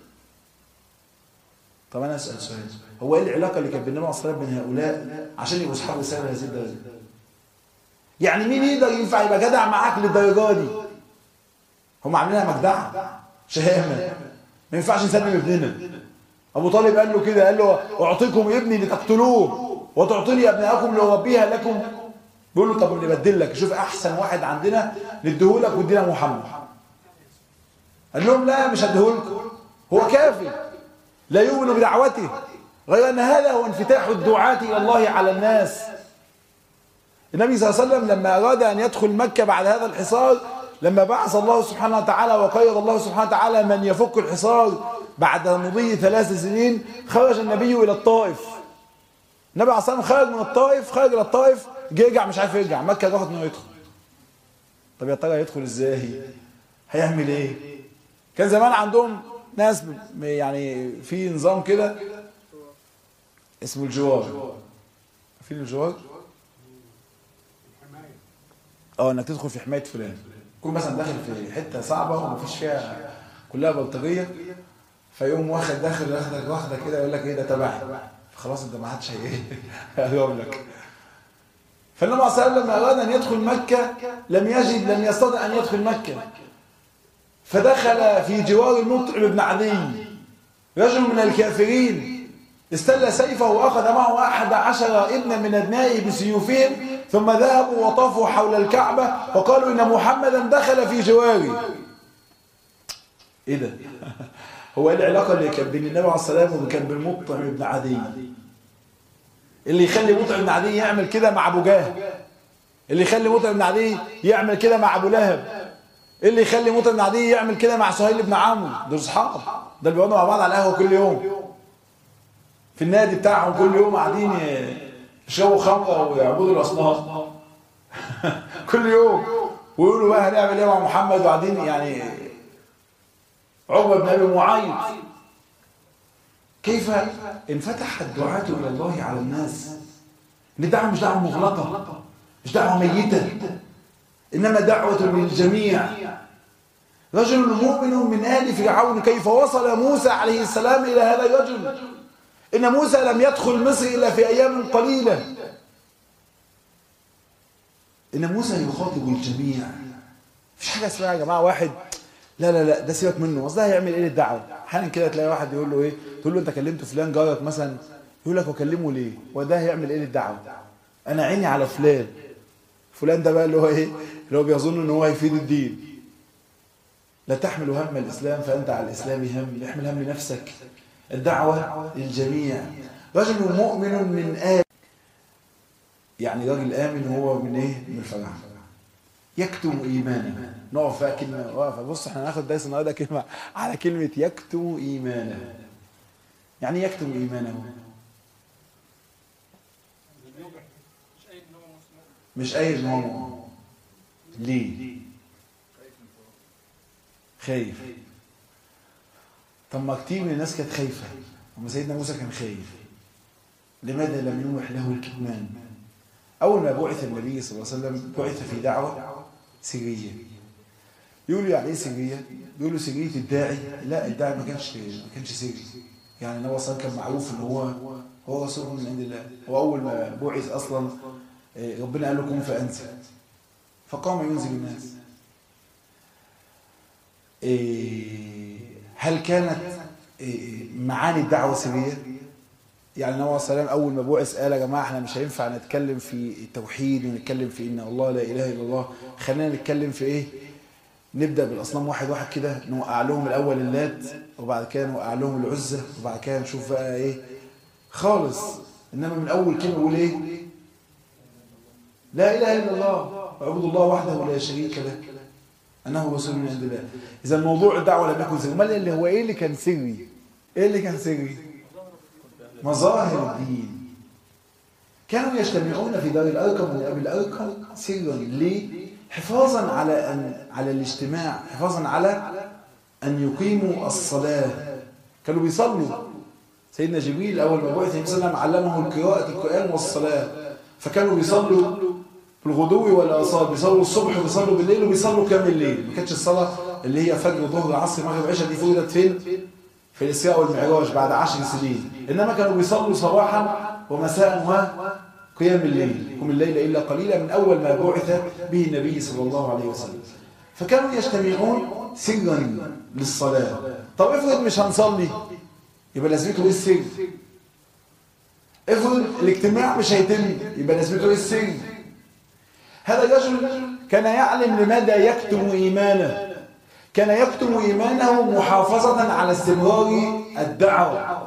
S2: طب أنا أسأل سؤال، هو إيه العلاقة اللي كانت بين النبي صلى الله عليه وسلم بين هؤلاء عشان يبقوا أصحاب رسالة هذه الدرجة؟ يعني مين يقدر ينفع يبقى جدع معاك للدرجة دي؟ هم عاملينها مجدعة شهامة، ما ينفعش نسلم ابننا. أبو طالب قال له كده، قال له أعطيكم ابني لتقتلوه وتعطيني أبنائكم لأربيها لكم. بيقول له طب نبدل لك، شوف أحسن واحد عندنا نديهولك وادينا محمد. قال لهم لا مش هديهولكم، هو كافر لا يؤمن بدعوته، غير أن هذا هو انفتاح الدعاة إلى الله على الناس. النبي صلى الله عليه وسلم لما أراد أن يدخل مكة بعد هذا الحصار، لما بعث الله سبحانه وتعالى وقيض الله سبحانه وتعالى من يفك الحصار بعد مضي 3 سنين، خرج النبي إلى الطائف. النبي عليه الصلاة والسلام خرج من الطائف، خرج إلى الطائف، جه يرجع مش عارف يرجع، مكة رفضت إنه يدخل. طب يا ترى يدخل إزاي؟ هيعمل إيه؟ كان زمان عندهم ناس يعني في نظام كده اسمه الجوار. في الجوار انك تدخل في حمايه فلان، تكون مثلا داخل في حته صعبه ومفيش فيها كلها بلطجيه، فيقوم واخد داخل واخده كده يقول لك ايه ده تبعي، خلاص انت ما حدش هيقول لك. فالنبي صلى الله عليه وسلم لما اراد ان يدخل مكه لم يستطع ان يدخل مكه، فدخل في جوار المطعم بن عدي رجل من الكافرين، استل سيفه واخذ معه 11 ابنا من ابنائه بسيوفهم، ثم ذهبوا وطافوا حول الكعبة وقالوا إن محمدا دخل في جواري. إيه ده؟ هو إيه العلاقة اللي كان بين النبي عليه الصلاة والسلام وكان بين مطعم بن عدي؟ اللي يخلي مطعم بن عدي يعمل كده مع أبو جهل، اللي يخلي مطعم بن عدي يعمل كده مع أبو لهب، اللي يخلي مطعم بن عدي يعمل كده مع سهيل بن عمرو؟ دول أصحاب، ده اللي بيقعدوا مع بعض على القهوة كل يوم في النادي بتاعهم، كل يوم قاعدين يشربوا خمره ويعبدوا الاصنام كل يوم، ويقولوا بقى هنعمل ايه مع محمد، وقاعدين يعني عقبه بن ابي معيط. كيف انفتح الدعاة الى الله على الناس؟ ان الدعوه مش دعوه مغلقه، مش دعوه ميته، انما دعوه للجميع. رجل مؤمن من آل فرعون، كيف وصل موسى عليه السلام الى هذا الرجل؟ إن موسى لم يدخل مصر إلا في أيام قليلة. إن موسى يخاطب الجميع. مفيش حاجة اسمها يا جماعة واحد لا ده سيبك منه، أصل ده هيعمل إيه للدعوة؟ أحيانا كده تلاقي واحد يقول له إيه؟ تقول له أنت كلمت فلان جارك مثلا، يقول لك وكلمه ليه؟ وده هيعمل إيه للدعوة؟ أنا عيني على فلان ده بقى اللي هو إيه؟ اللي هو بيظن إن هو هيفيد الدين. لا تحمل هم الإسلام فأنت على الإسلام هم، احمل هم لنفسك. الدعوة للجميع. رجل مؤمن من يعني راجل آمن هو من إيه؟ من الفرح. يكتم إيمانه. نقف بقى كلمة واقفة. بص احنا هناخد درس النهارده كلمة على كلمة يكتم إيمانه. يعني يكتم إيمانه؟ مش أي إن هو ليه؟ خايف. طب ما كتير من الناس كانت خايفة، وما سيدنا موسى كان خايف. لماذا لم يوح له الكتمان؟ أول ما بعث النبي صلى الله عليه وسلم بعث في دعوة سرية. يقولوا يعني إيه سرية؟ يقولوا سرية الداعي. لا، الداعي ما كانش سري. يعني النبي صلى الله عليه وسلم كان معروف إن هو رسول من عند الله. وأول ما بعث أصلا ربنا قال له كن فأنزل، فقام ينزل الناس. هل كانت معاني الدعوة سرية؟ يعني النبي صلى الله عليه وسلم أول ما بعث قال يا جماعة احنا مش هينفع نتكلم في التوحيد ونتكلم في إن الله لا إله إلا الله، خلينا نتكلم في إيه؟ نبدأ بالأصنام واحد واحد كده، نوقع لهم الأول اللات، وبعد كده نوقع لهم العزة، وبعد كده نشوف بقى إيه خالص. إنما من أول كلمة يقول إيه؟ لا إله إلا الله واعبدوا الله وحده لا شريك له أنه رسول من عند الله. إذا موضوع الدعوة لم يكن سري. أمال اللي هو إيه اللي كان سري؟ إيه اللي كان سري؟ مظاهر الدين. كانوا يجتمعون في دار الأرقم من أبي الأرقم سرا. ليه؟ حفاظا على الاجتماع، حفاظا على أن يقيموا الصلاة. كانوا بيصلوا. سيدنا جبريل أول ما بعث النبي صلى الله عليه وسلم علمه القرآن والصلاة، فكانوا بيصلوا بالغدو والآصال، بيصلوا الصبح وبيصلوا بالليل وبيصلوا كامل الليل. ما كانتش الصلاة اللي هي فجر ظهر عصر مغرب عشاء دي فرضت فين؟ في الإسراء والمعراج بعد 10 سنين. إنما كانوا بيصلوا صباحا ومساء وقيام الليل، قم الليل إلا قليلا، من أول ما بعث به النبي صلى الله عليه وسلم. فكانوا يجتمعون سرا للصلاة. طب افرض مش هنصلي، يبقى لازمته ايه السر؟ افرض الاجتماع مش هيتم، يبقى لازمته ايه السر؟ هذا الرجل كان يعلم لماذا يكتم إيمانه. كان يكتم إيمانه محافظة على استمرار الدعوة.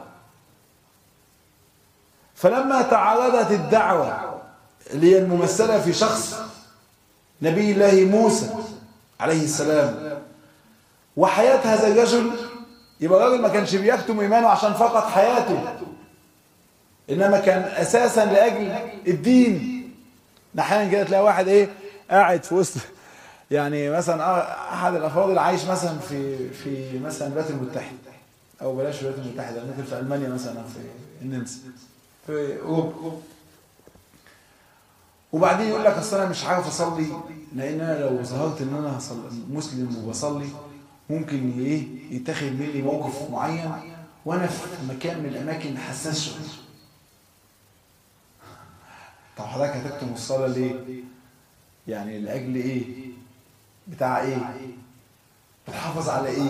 S2: فلما تعرضت الدعوة اللي هي الممثلة في شخص نبي الله موسى عليه السلام وحياة هذا الرجل، يبقى الراجل ما كانش بيكتم إيمانه عشان فقط حياته، إنما كان أساسا لأجل الدين. أحيانا كده تلاقي واحد إيه قاعد في وسط، يعني مثلا أحد الأفاضل عايش مثلا في مثلا الولايات المتحدة، أو بلاش الولايات المتحدة، ممكن في ألمانيا مثلا، في النمسا، في أوروبا، وبعدين يقول لك أصل أنا مش عارف أصلي، لأن أنا لو ظهرت إن أنا مسلم وبصلي ممكن إيه يتاخد مني موقف معين وأنا في مكان من الأماكن حساس شوية. طب حضرتك هتكتم الصلاة ليه؟ يعني لأجل إيه؟ بتاع إيه؟ بتحافظ على إيه؟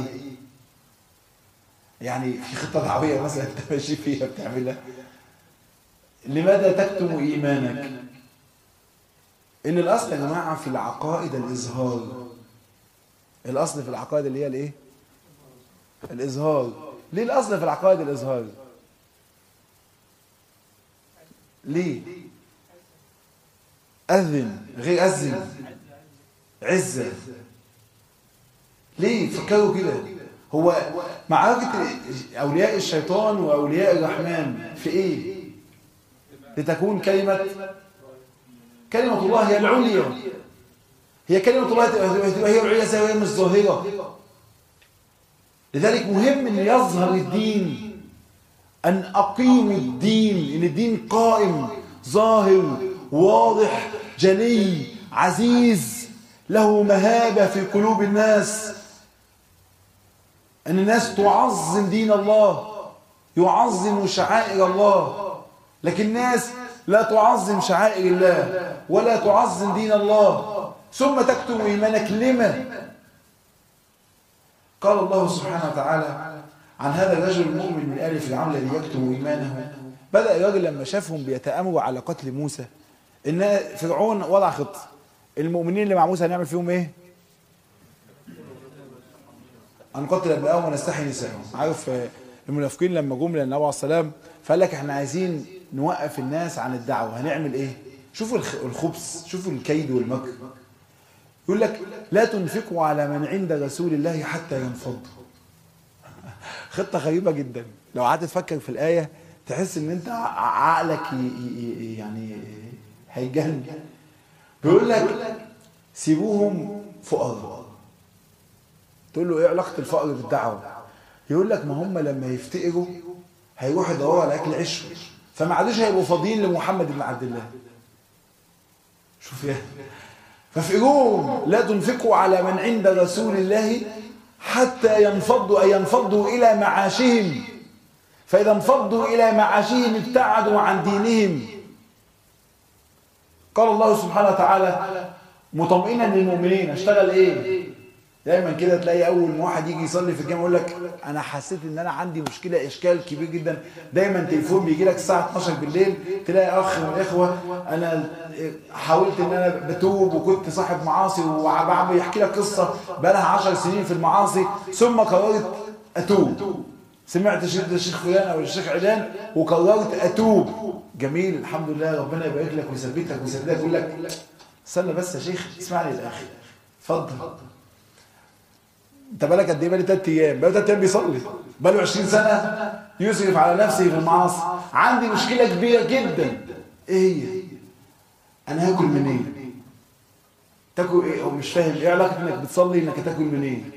S2: يعني في خطة دعوية مثلا أنت ماشي فيها بتعملها. لماذا تكتم إيمانك؟ إن الأصل يا جماعة في العقائد الإظهار. الأصل في العقائد اللي هي الإيه؟ الإظهار. ليه الأصل في العقائد الإظهار؟ ليه؟ أذن غير أذن، عزة. ليه فكروا كده؟ هو معركة أولياء الشيطان وأولياء الرحمن في إيه؟ لتكون كلمة الله هي العليا. هي كلمة الله هي العليا زي ما هي مش ظاهرة. لذلك مهم أن يظهر الدين، أن أقيم الدين، أن الدين قائم ظاهر واضح جلي عزيز له مهابة في قلوب الناس. أن الناس تعظم دين الله، يعظم شعائر الله، لكن الناس لا تعظم شعائر الله ولا تعظم دين الله. ثم تكتم إيمانك لما؟ قال الله سبحانه وتعالى عن هذا الرجل المؤمن من آل فرعون الذي يكتم إيمانه. بدأ الراجل لما شافهم بيتآمروا على قتل موسى، إن فرعون وضع خطة، المؤمنين اللي مع موسى هنعمل فيهم إيه؟ هنقتل أبنائهم ونستحيي نسائهم. عارف المنافقين لما جم للنبي عليه السلام فقال لك احنا عايزين نوقف الناس عن الدعوة، هنعمل إيه؟ شوفوا الخبث، شوفوا الكيد والمكر. يقول لك لا تنفقوا على من عند رسول الله حتى ينفضوا. خطة غريبة جدا. لو قعدت تفكر في الآية تحس ان انت عقلك يعني هيجهل. بيقول لك سيبوهم فقراء. تقول له ايه علاقة الفقر بالدعوة؟ يقول لك ما هم لما يفتقروا هيروحوا يدوروا على اكل عيشهم، فما عادوش هيبقوا فاضيين لمحمد بن عبد الله. شوف يا فافقروهم لا تنفقوا على من عند رسول الله حتى ينفضوا، أي ينفضوا إلى معاشهم، فإذا انفضوا إلى معاشهم ابتعدوا عن دينهم. قال الله سبحانه وتعالى مطمئنا للمؤمنين. اشتغل ايه؟ دايما كده تلاقي اول ما واحد يجي يصلي في الجامع يقول لك انا حسيت ان انا عندي مشكله، اشكال كبير جدا. دايما تليفون بيجي لك الساعه 12 بالليل، تلاقي اخ من الاخوه انا حاولت ان انا بتوب وكنت صاحب معاصي وبعمل يحكي لك قصه بقى لها 10 سنين في المعاصي ثم قررت اتوب. سمعت الشيخ فلان او الشيخ علان وقررت اتوب. جميل، الحمد لله، ربنا يبارك لك ويثبتك ويسددك. يقول لك استنى بس يا شيخ اسمعني للاخر، اتفضل. انت بالك قد ايه؟ بقالي 3 ايام، بقاله 3 ايام بيصلي، بقاله 20 سنه يسرف على نفسه في المعاصي. عندي مشكله كبيره جدا. ايه هي؟ انا هاكل منين؟ تاكل ايه؟ هو مش فاهم ايه علاقه انك بتصلي انك هتاكل منين؟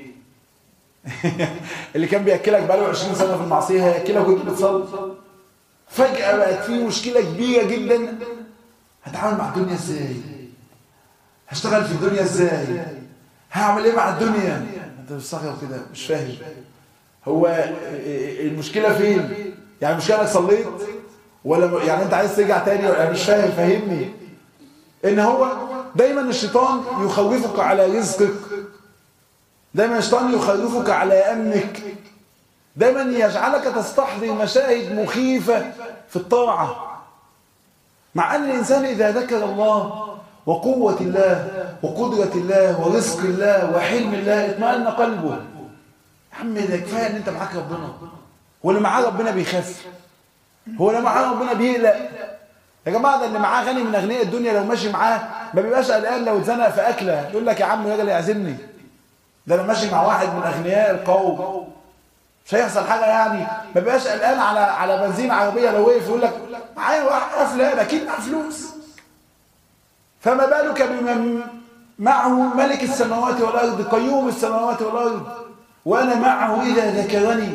S2: اللي كان بياكلك بقاله 20 سنه في المعصيه هياكلك وانت بتصلي. فجاه بقت في مشكله كبيره جدا. هتعامل مع الدنيا ازاي؟ هشتغل في الدنيا ازاي؟ هعمل ايه مع الدنيا؟ انت مستغرب كده مش فاهم. هو المشكله فين؟ يعني المشكله انك صليت ولا يعني انت عايز ترجع تاني ولا مش فاهم؟ فهمني. ان هو دايما الشيطان يخوفك على رزقك، دايما الشيطان يخوفك على امنك، دايما يجعلك تستحضر مشاهد مخيفه في الطاعه. مع ان الانسان اذا ذكر الله وقوة الله وقدرة الله ورزق الله وحلم الله اطمئن قلبه. يا عم ده كفايه ان انت معاك ربنا. هو اللي معاه ربنا بيخاف؟ هو اللي معاه ربنا بيقلق؟ يا جماعه ده اللي معاه غني من اغنياء الدنيا لو ماشي معاه ما بيبقاش قلقان لو اتزنق في اكله، يقول لك يا عم راجل يعزمني. ده انا ماشي مع واحد من اغنياء القوم مش هيحصل حاجه، يعني ما بيبقاش قلقان على بنزين عربيه لو وقف يقول لك معايا واحد فلان اكيد معاه فلوس. فما بالك بمن معه ملك السماوات والارض قيوم السماوات والارض وانا معه اذا ذكرني.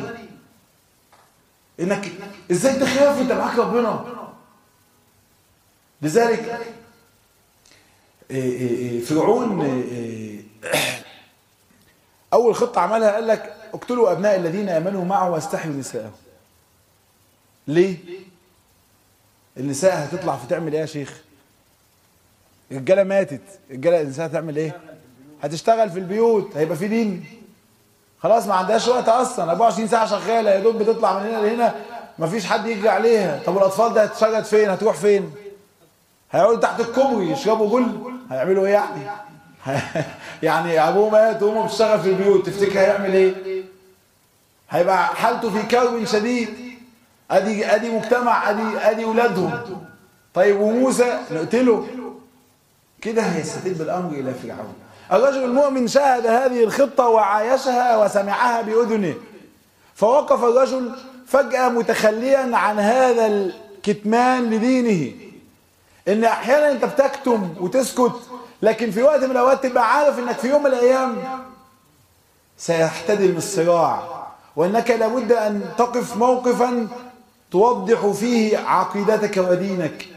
S2: انك ازاي تخاف وانت معاك ربنا؟ لذلك فرعون اول خطه عملها قال لك اقتلوا ابناء الذين امنوا معه واستحيوا نساءهم. ليه؟ النساء هتطلع في تعمل ايه يا شيخ؟ الرجاله ماتت، الرجاله النساء هتعمل ايه؟ هتشتغل في البيوت، هيبقى في دين؟ خلاص ما عندهاش وقت اصلا، 24 ساعه شغاله يا دوب بتطلع من هنا لهنا، مفيش حد يجري عليها. طب والاطفال ده هتشرد فين؟ هتروح فين؟ هيقعدوا تحت الكوبري يشربوا جل؟ هيعملوا ايه يعني؟ يعني ابوه مات وامه بتشتغل في البيوت، تفتكر هيعمل ايه؟ هيبقى حالته في كرب شديد. ادي مجتمع، ادي ولادهم. طيب وموسى نقتله؟ كده هيستتب الامر الى فرعون. الرجل المؤمن شاهد هذه الخطه وعايشها وسمعها باذنه، فوقف الرجل فجاه متخليا عن هذا الكتمان لدينه. ان احيانا انت بتكتم وتسكت، لكن في وقت من الاوقات تبقى عارف انك في يوم من الايام سيحتدم الصراع، وانك لابد ان تقف موقفا توضح فيه عقيدتك ودينك.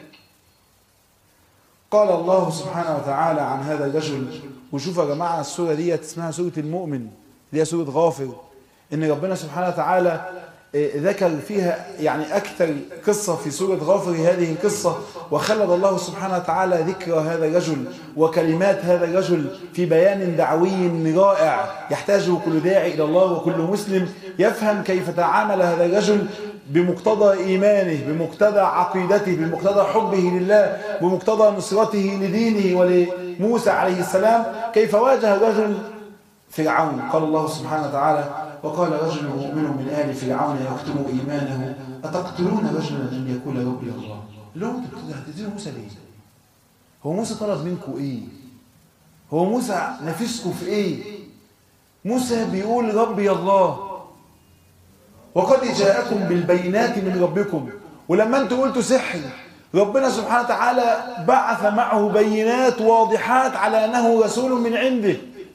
S2: قال الله سبحانه وتعالى عن هذا الرجل، وشوفوا يا جماعه السوره دي اسمها سوره المؤمن، اللي هي سوره غافر، ان ربنا سبحانه وتعالى ذكر فيها يعني اكثر قصه في سوره غافر هذه القصه، وخلد الله سبحانه وتعالى ذكر هذا الرجل وكلمات هذا الرجل في بيان دعوي رائع يحتاجه كل داعي الى الله وكل مسلم يفهم كيف تعامل هذا الرجل بمقتضى ايمانه، بمقتضى عقيدته، بمقتضى حبه لله، بمقتضى نصرته لدينه ولموسى عليه السلام، كيف واجه الرجل فرعون. قال الله سبحانه وتعالى وقال رجل مؤمن من آل فرعون يكتم إيمانه أتقتلون رجلا أن يقول ربي الله. لو انتوا هتقتلوا موسى ليه؟ هو موسى طلب منكم ايه؟ هو موسى نفسكم في ايه؟ موسى بيقول ربي الله. وقد جاءكم بالبينات من ربكم. ولما انتوا قلتوا سحر، ربنا سبحانه وتعالى بعث معه بينات واضحات على أنه رسول من عنده.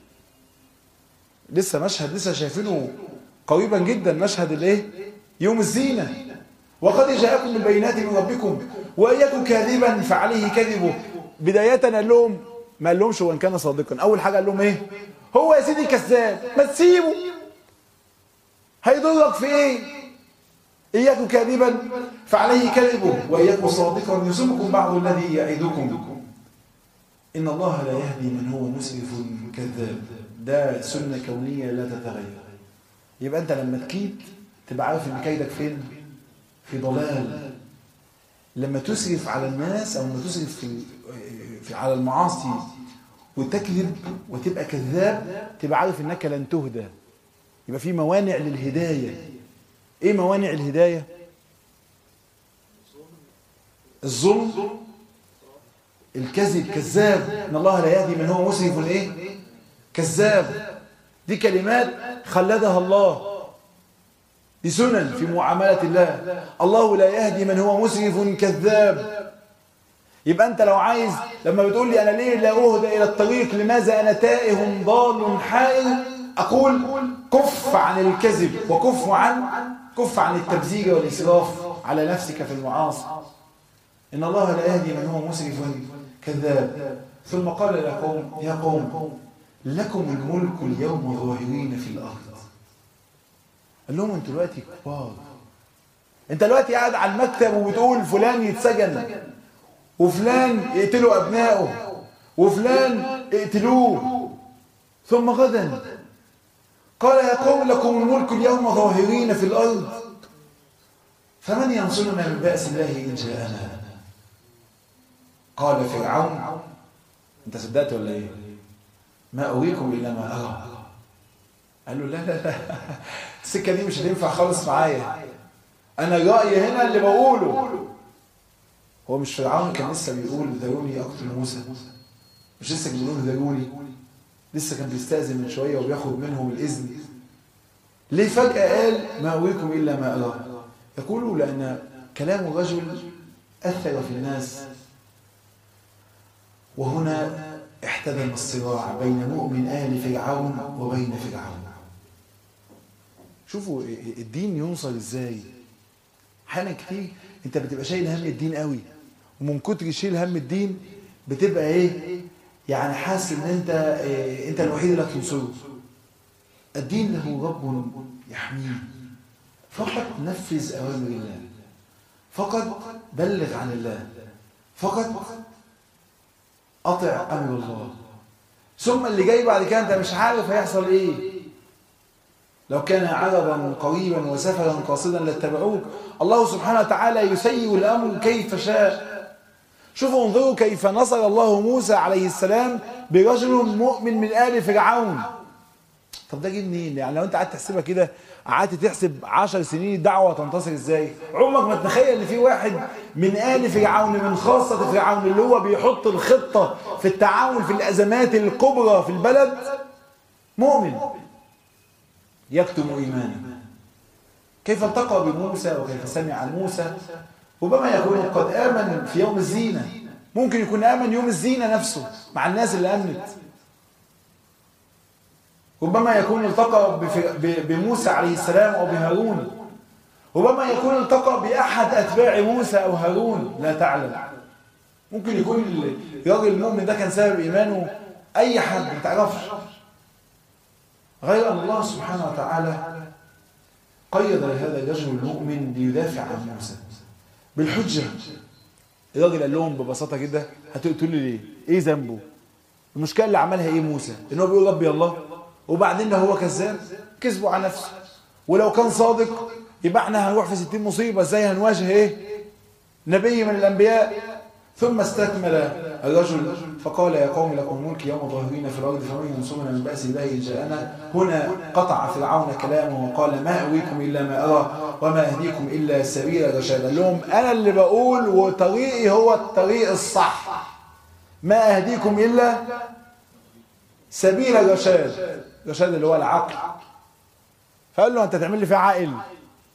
S2: لسه مشهد لسه شايفينه قريبا جدا، مشهد الايه؟ يوم الزينة. وقد جاءكم بالبينات من ربكم وإن يكن كاذبا فعليه كذبه. بداية قال لهم، ما قال لهمش وإن كان صادقا، أول حاجة قال لهم إيه؟ هو يا سيدي كذاب، ما تسيبه، هيضرك في إيه؟ إن يكن كاذبا فعليه كذبه وإن يكن صادقا يصيبكم بعض الذي يعدكم إن الله لا يهدي من هو مسرف كذاب. ده سنة كونية لا تتغير. يبقى أنت لما تكيد تبقى عارف إن كيدك فين؟ في ضلال. لما تسرف على الناس أو لما تسرف على المعاصي وتكذب وتبقى كذاب، تبقى عارف إنك لن تهدى. يبقى في موانع للهداية. إيه موانع الهداية؟ الظلم، الكذب، كذاب. إن الله لا يهدي من هو مسرف إيه؟ كذاب. دي كلمات خلدها الله، دي سنن في معاملة الله. الله لا يهدي من هو مسرف كذاب. يبقى أنت لو عايز، لما بتقول لي أنا ليه لا أهدى إلى الطريق، لماذا أنا تائه ضال حائر، أقول كف عن الكذب كف عن التبذير والإسراف على نفسك في المعاصي. إن الله لا يهدي من هو مسرف كذاب. ثم قال يا قوم لكم الملك اليوم ظاهرين في الأرض. قال لهم انتوا دلوقتي كبار، انت دلوقتي قاعد على المكتب وبتقول فلان يتسجن وفلان يقتلوا أبنائه وفلان اقتلوه، ثم غدا قال يا قوم لكم الملك اليوم ظاهرين في الأرض فمن ينصرنا من بأس الله إن جاءنا. قال فرعون، انت صدقت ولا ايه؟ ما أريكم إلا ما أرى. قال له لا السكة دي مش هتنفع خالص معايا، أنا الرأي هنا اللي بقوله. هو مش فرعون كان لسه بيقول ذروني أقتل موسى؟ مش لسه كان بيقول ذروني؟ لسه كان بيستأذن من شوية وبياخد منهم الإذن. ليه فجأة قال ما أريكم إلا ما أرى؟ يقولوا لأن كلام الرجل أثر في الناس، وهنا احتدم الصراع بين مؤمن آل فرعون وبين فرعون. شوفوا الدين ينصر ازاي. احيانا كتير انت بتبقى شايل هم الدين قوي، ومن كتر شيل هم الدين بتبقى ايه يعني حاسس ان انت الوحيد اللي هتنصره. الدين له رب يحميه، فقط نفذ اوامر الله، فقط بلغ عن الله، فقط أطع أمر الله. ثم اللي جاي بعد كده أنت مش عارف هيحصل إيه. لو كان عرضا قريبا وسفرا قاصدا لاتبعوك. الله سبحانه وتعالى يسير الأمر كيف شاء. شوفوا انظروا كيف نصر الله موسى عليه السلام برجل مؤمن من آل فرعون. طب ده جه منين؟ يعني لو أنت قعدت تحسبها كده، قعدت تحسب 10 سنين الدعوة تنتصر إزاي؟ عمرك ما تتخيل إن في واحد من آل فرعون، من خاصة فرعون، اللي هو بيحط الخطة في التعاون في الأزمات الكبرى في البلد، مؤمن يكتم إيمانه. كيف التقى بموسى وكيف سمع موسى. ربما يكون قد آمن في يوم الزينة، ممكن يكون آمن يوم الزينة نفسه مع الناس اللي آمنت. ربما يكون التقى بموسى عليه السلام أو بهارون. ربما يكون التقى بأحد أتباع موسى أو هارون، لا تعلم. ممكن يكون الراجل المؤمن ده كان سبب إيمانه أي حد ما تعرفش، غير أن الله سبحانه وتعالى قيد لهذا الرجل المؤمن ليدافع عن موسى بالحجة. الراجل قال لهم ببساطة كده هتقتلوا ليه؟ إيه ذنبه؟ المشكلة اللي عملها إيه موسى؟ إنه بيقول ربي الله، وبعدين لو هو كذاب كذبوا على نفسه، ولو كان صادق يبقى احنا هنروح في 60 مصيبة. ازاي هنواجه ايه نبي من الانبياء؟ ثم استكمل الرجل فقال يا قوم لكم الملك يوم ظاهرين في الارض فمن ينصرنا من بأس الله إن جاءنا. هنا قطع فرعون كلامه وقال ما أريكم إلا ما أرى وما أهديكم إلا سبيل الرشاد. قال لهم أنا اللي بقول وطريقي هو الطريق الصح، ما أهديكم إلا سبيل الرشاد. الرشاد اللي هو العقل. فقال له أنت تعمل لي فيها عاقل؟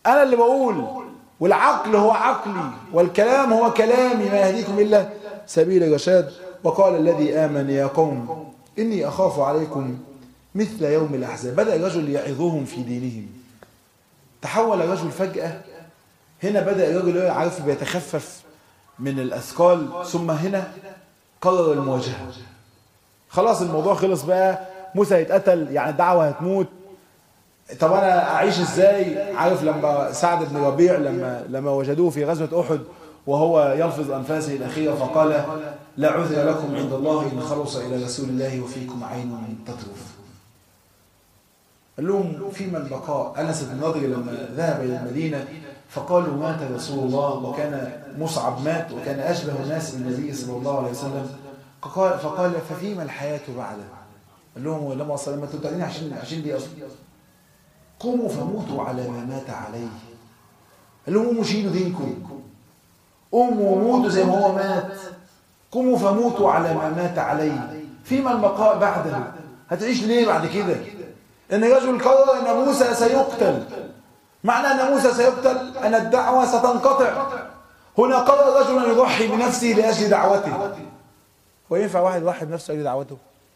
S2: أنا اللي بقول، والعقل هو عقلي، والكلام هو كلامي، ما يهديكم إلا سبيل الرشاد. وقال الذي آمن يا قوم إني أخاف عليكم مثل يوم الأحزاب. بدأ الرجل يعظهم في دينهم، تحول الرجل فجأة. هنا بدأ الرجل عارف بيتخفف من الأثقال، ثم هنا قرر المواجهة. خلاص الموضوع خلص بقى، موسى هيتقتل، يعني الدعوة هتموت. طب أنا أعيش إزاي؟ عارف لما سعد بن ربيع لما وجدوه في غزوة أحد وهو يلفظ أنفاسه الأخيرة فقال لا عذر لكم عند الله إن خلص إلى رسول الله وفيكم عين تطرف. قال لهم فيما البقاء. أنس بن نضر لما ذهب إلى المدينة فقالوا مات رسول الله، وكان مصعب مات وكان أشبه الناس بالنبي صلى الله عليه وسلم. فقال ففيما الحياة بعده؟ قال لهم لما أصلا لما تتعلين عشان دي أصلا قوموا فموتوا على ما مات عليه. قال لهم قوموا شيلوا دينكم، قوموا وموتوا زي ما هو مات، قوموا فموتوا على ما مات عليه. فيما البقاء بعده؟ هتعيش ليه بعد كده؟ ان رجل قرر ان موسى سيقتل. معنى ان موسى سيقتل ان الدعوة ستنقطع. هنا قرر رجل ان يضحي بنفسه لاجل دعوته. وينفع واحد يضحي بنفسه لاجل دعوته؟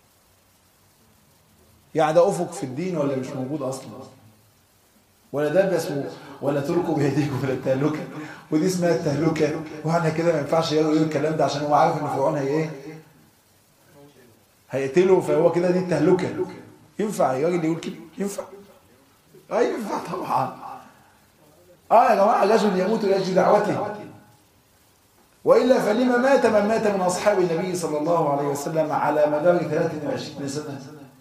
S2: يعني ده افق في الدين ولا مش موجود اصلا؟ ولا ده اسمه ولا تلقوا بيديكم الى التهلكه؟ ودي اسمها التهلكه. واحنا كده ما ينفعش يقول الكلام ده عشان هو عارف ان فرعون هيقتله، فهو كده دي التهلكه. ينفع الراجل يقول كده؟ ينفع؟ ينفع طبعا. يا جماعه الرجل يموت لاجل دعوته، والا فلما مات من مات من اصحاب النبي صلى الله عليه وسلم على مدار 23 سنه.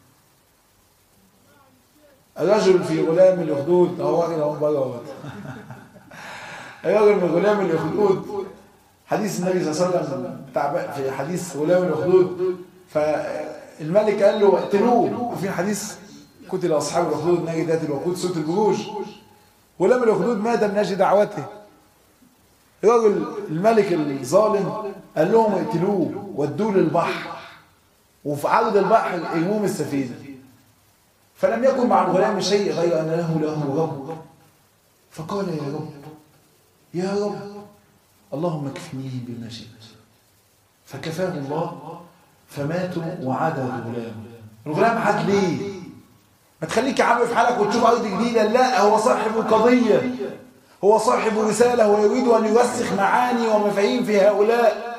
S2: الرجل في غلام الأخدود، هو راجل اهو بره. الرجل من غلام الأخدود، حديث النبي صلى الله عليه وسلم في حديث غلام الأخدود، فالملك قال له اقتلوه. وفي حديث قتل أصحاب الأخدود نجد ذات الوقود سورة البروج. غلام الأخدود مات من أجل دعوته. الرجل الملك الظالم قال لهم اقتلوه ودوه للبحر، وفي عرض البحر ارموه السفينة. فلم يكن مع الغلام شيء غير أن له رب. فقال يا رب اللهم اكفنيه بما شئت. فكفاه الله فماتوا وعاد الغلام عاد ليه؟ ما تخليك يا عم في حالك وتشوف أرض جديدة. لا، هو صاحب قضية، هو صاحب رسالة، ويريد أن يرسخ معاني ومفاهيم في هؤلاء.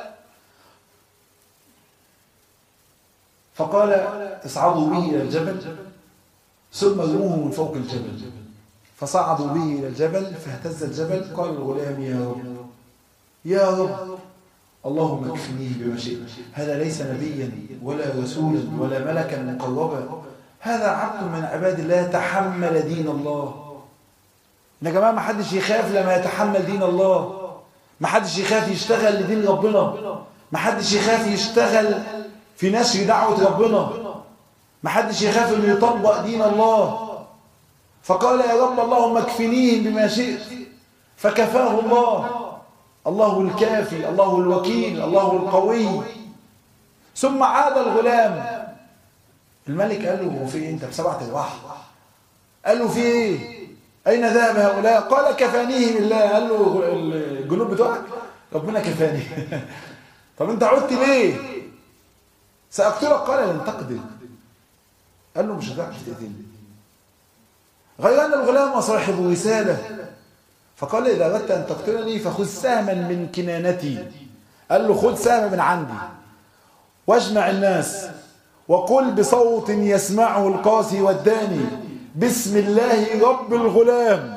S2: فقال اصعدوا به إلى الجبل ثم ارموه من فوق الجبل. فصعدوا به إلى الجبل فاهتز الجبل. قال الغلام يا رب اللهم اكفنيه بما شئت. هذا ليس نبيا ولا رسولا ولا ملكا مقربا، هذا عبد من عباد الله تحمل دين الله. يا جماعة ما حدش يخاف لما يتحمل دين الله، ما حدش يخاف يشتغل لدين ربنا، ما حدش يخاف يشتغل في نشر دعوة ربنا، ما حدش يخاف انه يطبق دين الله. فقال يا رب اللهم اكفنيه بما شئت. فكفاه الله. الله الكافي، الله الوكيل، الله القوي. ثم عاد الغلام. الملك قال له في انت بسبعة البحر؟ قال له في ايه؟ اين ذهب هؤلاء؟ قال كفانيه بالله. قال له الجنود بتوعك ربنا كفاني. طب انت عدت ليه؟ سأقتلك. قال لن تقدر. قال له مش هتعرف تقتلني، غير أن الغلام صاحب رسالة. فقال إذا أردت أن تقتلني فخذ سهما من كنانتي. قال له خذ سهم من عندي واجمع الناس وقل بصوت يسمعه القاسي والداني بسم الله رب الغلام،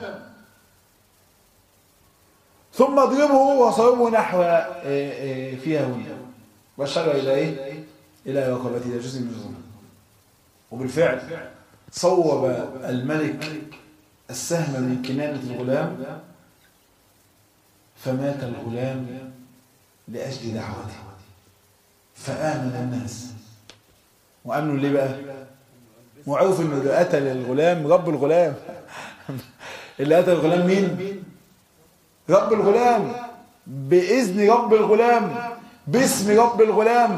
S2: ثم اضربه وصربه نحو فيها هنا. واشار إلى إلى رقبته، إلى جزء من الغلام. وبالفعل صوب الملك السهم من كنانة الغلام، فمات الغلام لأجل دعوته. فآمن الناس. وآمنوا ليه بقى؟ وعرفوا إنه اللي قتل الغلام رب الغلام. اللي قتل الغلام مين؟ رب الغلام، بإذن رب الغلام، باسم رب الغلام،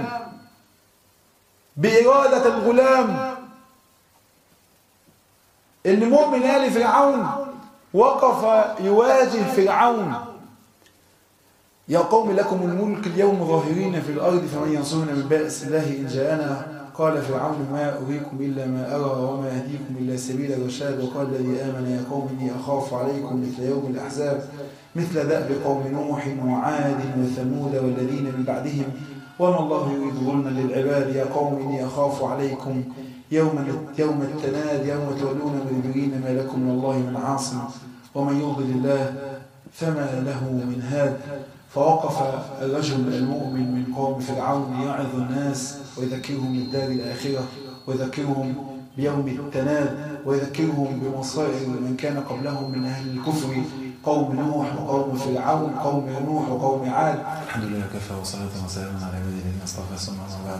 S2: بإرادة الغلام. إن مؤمن آل فرعون وقف يواجه فرعون. يا قوم لكم الملك اليوم ظاهرين في الأرض فمن ينصرنا من بأس الله إن جاءنا. قال فرعون ما أريكم إلا ما أرى وما أهديكم إلا سبيل الرشاد. وقال الذي آمن يا قوم إني أخاف عليكم مثل يوم الأحزاب مثل دأب قوم نوح وعاد وثمود والذين من بعدهم وما الله يريد ظلما للعباد. يا قوم إني أخاف عليكم يوم التناد يوم تولون مدبرين ما لكم من الله من عاصم ومن يضلل الله فما له من هاد. فوقف الرجل المؤمن من قوم فرعون يعظ الناس ويذكرهم بالدار الآخرة ويذكرهم بيوم التناد ويذكرهم بمصائر من كان قبلهم من أهل الكفر قوم نوح وقوم فرعون قوم نوح وقوم عاد.
S1: الحمد لله كفى وصلاة وسلاما على عباده الذين اصطفى ثم أما بعد.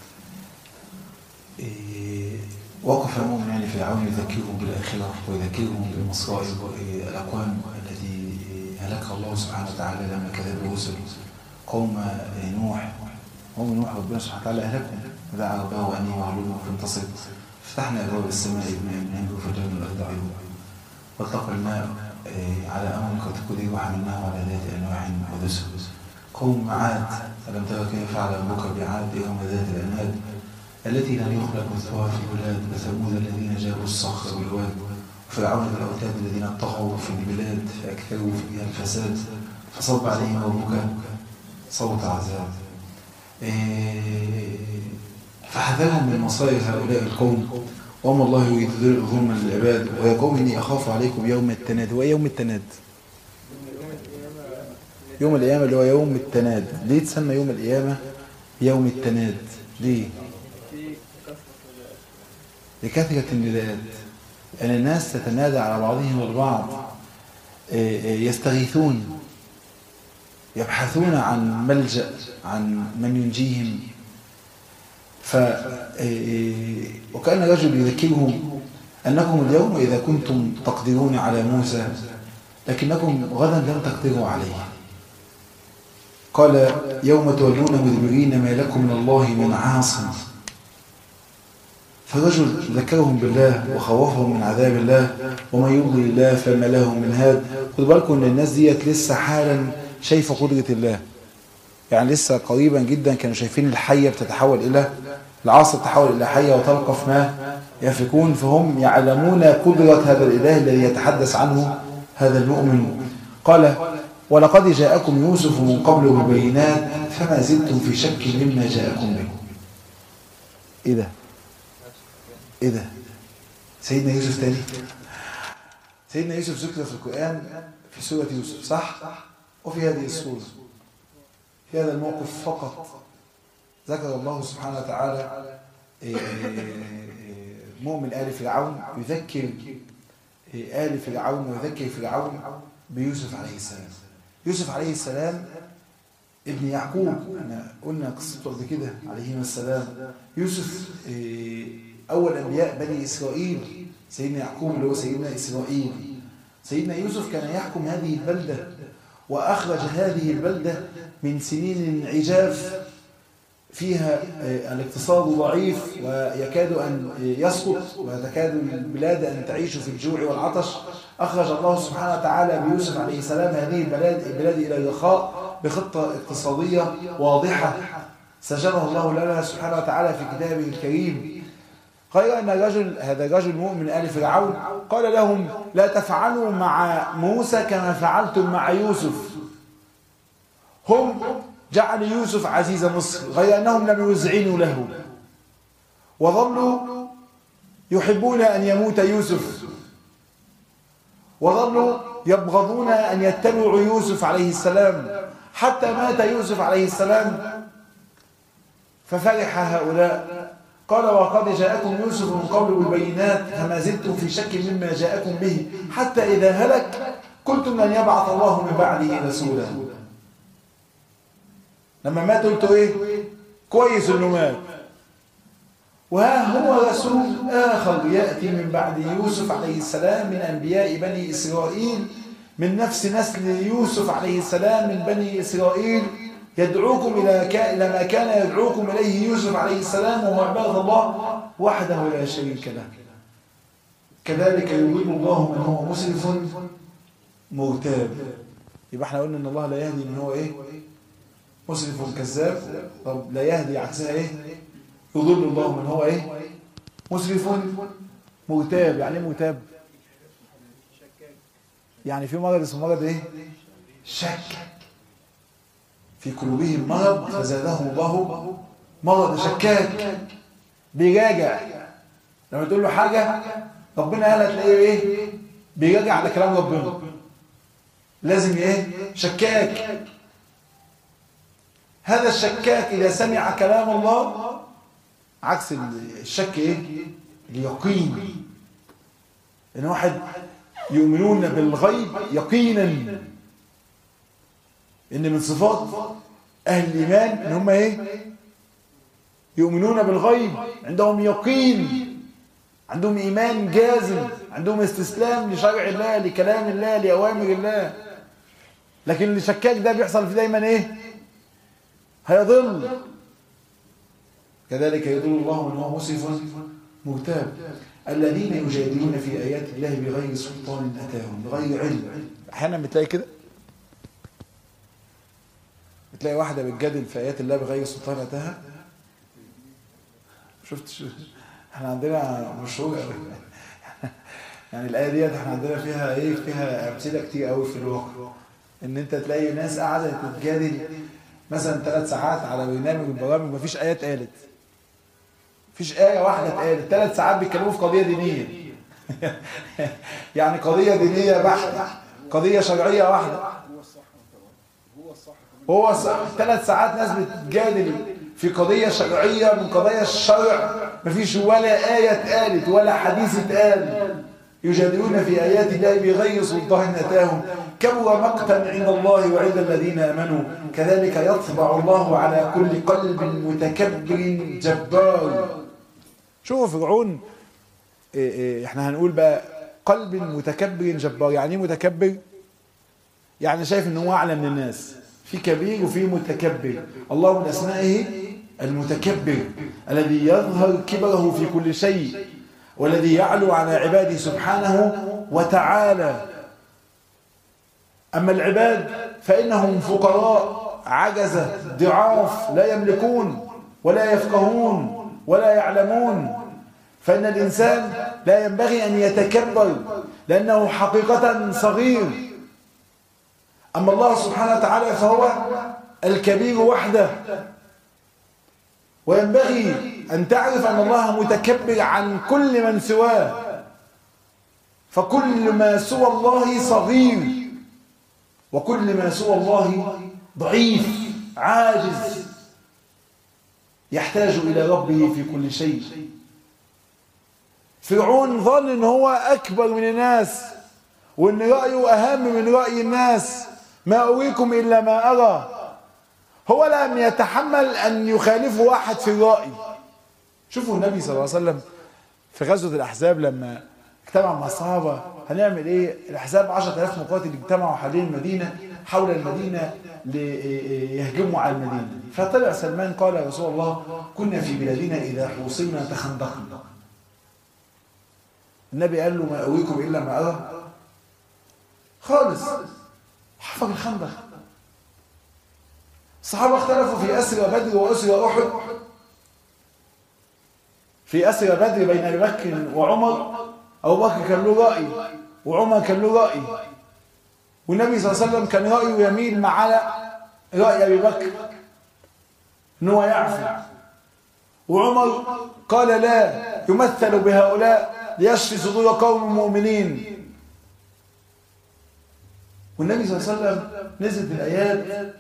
S1: وقف المؤمن يعني فرعون يذكرهم بالآخرة ويذكرهم بمصائر الأقوام التي هلكها الله سبحانه وتعالى لما كذب الرسل. قوم نوح ربنا سبحانه وتعالى أهلكهم ودعا ربه أني مغلوب فانتصر فتحنا أبواب السماء بماء وفجرنا الأرض عيونا والتقى الماء على أمر قد قدر وحملناه على ذات أنواع ودسر. قوم عاد ألم ترى كيف فعل ربك بعاد إرم ذات العناد التي لم يخلق مثلها في البلاد وثمود الذين جابوا الصخر بالواد وفرعون الأوتاد الذين طغوا في البلاد فأكثروا فيها الفساد فصب عليهم ربك صوت عذاب. فحذرهم من مصائر هؤلاء القوم وما الله يريد ظلما للعباد. ويا قوم إني أخاف عليكم يوم التناد. وإيه يوم التناد؟ يوم القيامة اللي هو يوم التناد. ليه تسمى يوم القيامة يوم التناد؟ ليه؟ لكثرة النداءات أن الناس تتنادى على بعضهم البعض يستغيثون يبحثون عن ملجأ عن من ينجيهم. وكأن رجل يذكرهم أنكم اليوم إذا كنتم تقدرون على موسى لكنكم غدا لم تقدروا عليه. قال يوم تولون مدبرين ما لكم من الله من عاصم. فالرجل ذكرهم بالله وخوفهم من عذاب الله ومن يضلل الله فما له من هاد. خدوا بالكم ان الناس ديت لسه حالا شايفه قدره الله، يعني لسه قريبا جدا كانوا شايفين الحيه بتتحول الى العاصفه تتحول الى حيه وتلقف ما يفكون، فهم يعلمون قدره هذا الاله الذي يتحدث عنه هذا المؤمن. قال ولقد جاءكم يوسف من قبل بالبينات فما زلتم في شك مما جاءكم به. ايه ده سيدنا يوسف تاني. سيدنا يوسف ذكر في القرآن في سورة يوسف صح؟ وفي هذه السورة في هذا الموقف فقط ذكر الله سبحانه وتعالى مؤمن آل فرعون يذكر آل فرعون ويذكر فرعون بيوسف عليه السلام. يوسف عليه السلام ابن يعقوب، احنا قلنا قصته قبل كده عليهما السلام. يوسف أول أنبياء بني إسرائيل، سيدنا يعقوب اللي هو سيدنا إسرائيل. سيدنا يوسف كان يحكم هذه البلدة وأخرج هذه البلدة من سنين عجاف فيها الاقتصاد ضعيف ويكاد أن يسقط وتكاد البلاد أن تعيش في الجوع والعطش. أخرج الله سبحانه وتعالى بيوسف عليه السلام هذه البلاد إلى الرخاء بخطة اقتصادية واضحة سجلها الله لنا سبحانه وتعالى في كتابه الكريم. غير أن هذا الرجل مؤمن آل فرعون قال لهم لا تفعلوا مع موسى كما فعلتم مع يوسف. هم جعل يوسف عزيز مصر غير أنهم لم يذعنوا له وظلوا يحبون أن يموت يوسف وظلوا يبغضون أن يتبعوا يوسف عليه السلام حتى مات يوسف عليه السلام. ففرح هؤلاء قال وقد جاءكم يوسف من قبل بالبينات فما زلتم في شك مما جاءكم به حتى إذا هلك قلتم لن يبعث الله من بعده رسولا. لما مات قلتوا ايه؟ كويس انه مات. وها هو رسول آخر يأتي من بعد يوسف عليه السلام من أنبياء بني إسرائيل من نفس نسل يوسف عليه السلام من بني إسرائيل يدعوكم إلى ما كان يدعوكم إليه يوسف عليه السلام وهو عباد الله وحده لا شريك له.
S2: كذلك يضل الله من هو مسرف مرتاب. يبقى احنا قلنا ان الله لا يهدي من هو ايه؟ مسرف كذاب. طب لا يهدي عكسها ايه؟ يضل الله من هو ايه؟ مسرف مرتاب. يعني ايه مرتاب؟ يعني في مرض اسمه مرض ايه؟ شك. في قلوبهم مرض فزادهم الله مرض. شكاك بيراجع، لما تقول له حاجه ربنا قال هتلاقيه ايه؟ بيراجع على كلام ربنا. لازم ايه؟ شكاك. هذا الشكاك اذا سمع كلام الله عكس الشك ايه؟ اليقين. ان واحد يؤمنون بالغيب يقينا، ان من صفات اهل الايمان ان هم ايه؟ يؤمنون بالغيب، عندهم يقين، عندهم ايمان جازم، عندهم استسلام لشرع الله، لكلام الله، لاوامر الله. لكن اللي شكاك ده بيحصل فيه دايما ايه؟ هيضل. كذلك يضل الله من هو مسرف مرتاب. الذين يجادلون في ايات الله بغير سلطان اتاهم، بغير علم. احيانا بتلاقي كده، بتلاقي واحده بتجادل في ايات الله بغير سلطان اتاها. شفت احنا عندنا مشهور قوي يعني الايه ديت احنا عندنا فيها ايه؟ فيها امثله كتير قوي في الواقع. ان انت تلاقي ناس قاعده تتجادل مثلا 3 ساعات على برنامج من البرامج، مفيش ايه اتقالت، مفيش ايه واحده اتقالت. 3 ساعات بيتكلموا في قضيه دينيه يعني قضيه دينيه بحته، قضيه شرعيه واحده. هو 3 ساعات ناس بتجادل في قضيه شرعيه من قضايا الشرع، مفيش ولا ايه اتقالت ولا حديث اتقال. يجادلون في ايات الله بغير سلطان اتاهم، كبر مقتا عند الله وعند الذين امنوا، كذلك يطبع الله على كل قلب متكبر جبار. شوفوا فرعون، احنا هنقول بقى قلب متكبر جبار. يعني ايه متكبر؟ يعني شايف ان هو اعلى من الناس. في كبير وفي متكبر. الله من اسمائه المتكبر الذي يظهر كبره في كل شيء، والذي يعلو على عباده سبحانه وتعالى. أما العباد فإنهم فقراء عجزة ضعاف، لا يملكون ولا يفقهون ولا يعلمون. فإن الإنسان لا ينبغي أن يتكبر لأنه حقيقة صغير. أما الله سبحانه وتعالى فهو الكبير وحده. وينبغي أن تعرف أن الله متكبر عن كل من سواه، فكل ما سوى الله صغير، وكل ما سوى الله ضعيف عاجز يحتاج إلى ربه في كل شيء. فرعون ظن أنه هو أكبر من الناس، وأن رأيه أهم من رأي الناس. ما أريكم إلا ما أرى. هو لم يتحمل أن يخالفه واحد في الرأي. شوفوا النبي صلى الله عليه وسلم في غزوة الأحزاب لما اجتمع مع الصحابة، هنعمل ايه؟ الأحزاب 10,000 مقاتل اجتمعوا حوالين المدينة، حول المدينة ليهجموا على المدينة. فطلع سلمان قال يا رسول الله كنا في بلادنا إذا حوصلنا تخندقنا. النبي قال له ما أريكم إلا ما أرى خالص، حفر الخندق. الصحابة اختلفوا في أسرى بدر وأسرى أحد. في أسرى بدر بين أبي بكر وعمر، أبو بكر كان له رأي وعمر كان له رأي، والنبي صلى الله عليه وسلم كان رأيه يميل مع رأي أبي بكر إن هو يعفو، وعمر قال لا يمثل بهؤلاء ليشفي صدور قوم مؤمنين. والنبي صلى الله عليه وسلم نزلت الآيات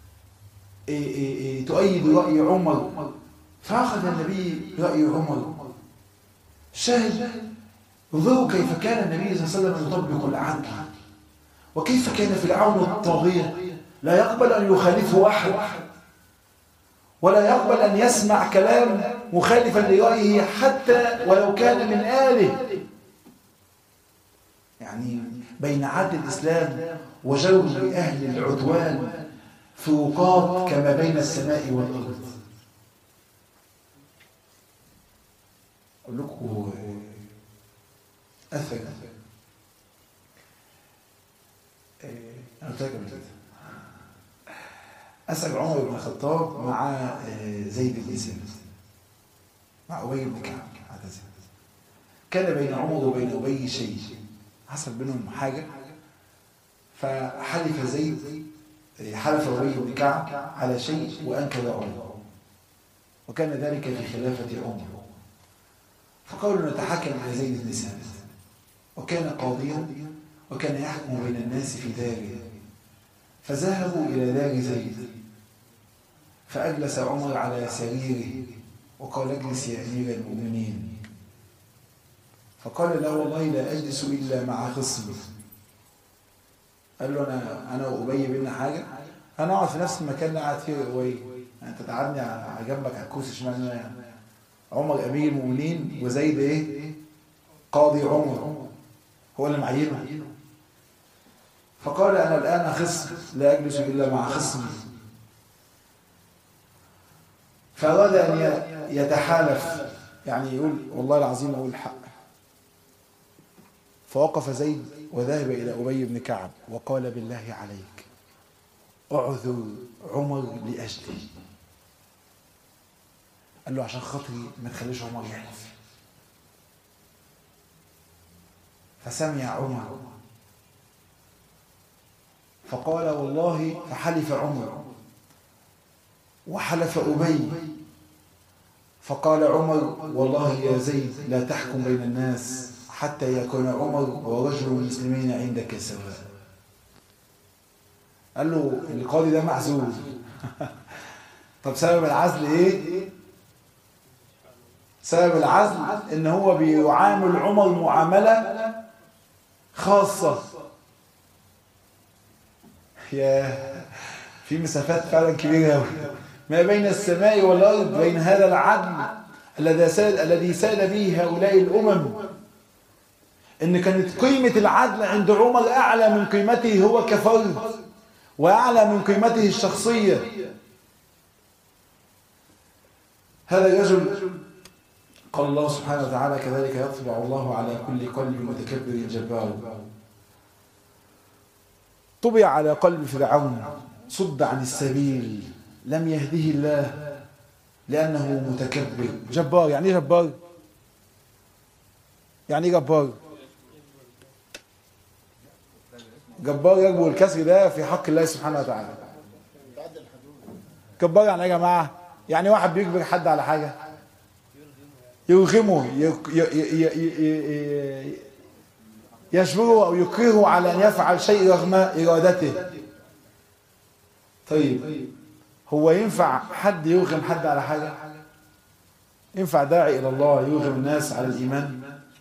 S2: تؤيد رأي عمر، فأخذ النبي رأي عمر. شاهد انظروا كيف كان النبي صلى الله عليه وسلم يطبق العدل، وكيف كان فرعون الطاغية لا يقبل أن يخالفه أحد، ولا يقبل أن يسمع كلام مخالفا لرأيه حتى ولو كان من آله. يعني بين عدل الإسلام وجور أهل العدوان فروقات كما بين السماء والأرض. أقول لكم أثر أنا قلت لك قبل كده أسأل عمر بن الخطاب مع زيد بن ثابت مع أبي بن كعب. كان بين عمر وبين أبي شيء، حصل بينهم حاجة، فحلف زيد حلف أبي بن كعب على شيء وأنكر عمر، وكان ذلك في خلافة عمر، فقالوا نتحكم إلى زيد بن ثابت، وكان قاضيا وكان يحكم بين الناس في داره، فذهبوا إلى دار زيد فأجلس عمر على سريره وقال اجلس يا أمير المؤمنين، فقال لا والله لا أجلس إلا مع خصمي. قال له أنا وأبي بينا حاجة، أنا أقعد في نفس المكان اللي قاعد فيه أبي، يعني أنت تقعدني على جنبك على الكرسي اشمعنى يعني؟ عمر أمير المؤمنين وزيد إيه؟ قاضي عمر، هو اللي معينه. فقال أنا الآن خصم لا أجلس إلا مع خصمي، فأراد أن يتحالف، يعني يقول والله العظيم أقول الحق. فوقف زيد وذهب إلى أبي بن كعب وقال بالله عليك أعذر عمر لأجلي. قال له عشان خاطري ما تخليش عمر يحلف. فسمع عمر فقال والله، فحلف عمر وحلف أبي، فقال عمر والله يا زيد لا تحكم بين الناس حتى يكون عمر ورجل المسلمين عندك سواء. قال له القاضي ده معزول. طب سبب العزل ايه؟ سبب العزل ان هو بيعامل عمر معاملة خاصة. يا في مسافات فعلا كبيرة قوي ما بين السماء والأرض، بين هذا العدل الذي ساد به هؤلاء الأمم، إن كانت قيمة العدل عند عمر أعلى من قيمته هو كفرد وأعلى من قيمته الشخصية. هذا الرجل قال الله سبحانه وتعالى كذلك يطبع الله على كل قلب متكبر جبار. طبع على قلب فرعون، صد عن السبيل، لم يهده الله لأنه متكبر جبار. يعني ايه جبار؟ يعني ايه جبار؟ جبار يجبر الكسر ده في حق الله سبحانه وتعالى. جبار يعني ايه يا جماعه؟ يعني واحد بيجبر حد على حاجه، يرغمه، يجبره او يكرهه على ان يفعل شيء رغم ارادته. طيب هو ينفع حد يرغم حد على حاجه؟ ينفع داعي الى الله يرغم الناس على الايمان؟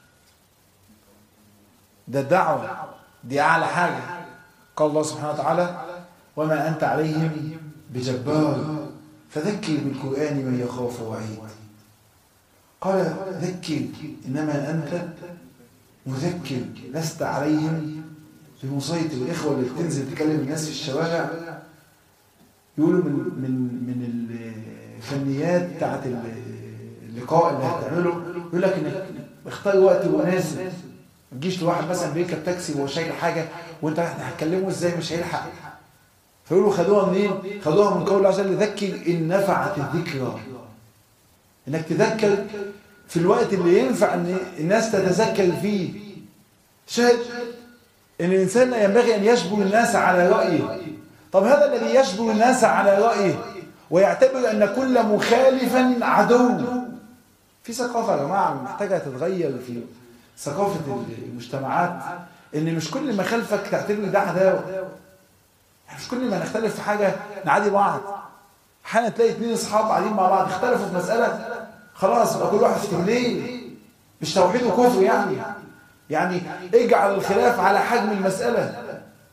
S2: ده الدعوه دي اعلى حاجه. قال الله سبحانه وتعالى وما انت عليهم بجبار فذكر بالقران من يخاف وعيد. قال ذكر انما انت مذكر لست عليهم بمسيطر. الاخوه اللي بتنزل تكلم الناس في الشوارع يقولوا من الفنيات بتاعت اللقاء اللي هتعمله، يقول لك انك اختار وقت مناسب، ما تجيش لواحد مثلا بيركب تاكسي وهو شايل حاجه وانت هتكلمه ازاي مش هيلحق. فيقولوا خدوها منين؟ خدوها من قول الله عز وجل ذكر ان نفعت الذكرى. انك تذكر في الوقت اللي ينفع ان الناس تتذكر فيه. شاهد ان الانسان لا ينبغي ان يجبر الناس على رايه. طب هذا الذي يجبر الناس على رايه ويعتبر ان كل مخالف عدو، في ثقافه يا جماعه محتاجه تتغير في ثقافه المجتمعات، ان مش كل ما خالفك تعتبر ده عداوه. مش كل ما نختلف في حاجه نعادي بعض. احيانا تلاقي اتنين اصحاب قاعدين مع بعض اختلفوا في مساله، خلاص بقى كل واحد في تمليه، مش توحيد وكفر يعني اجعل الخلاف على حجم المساله.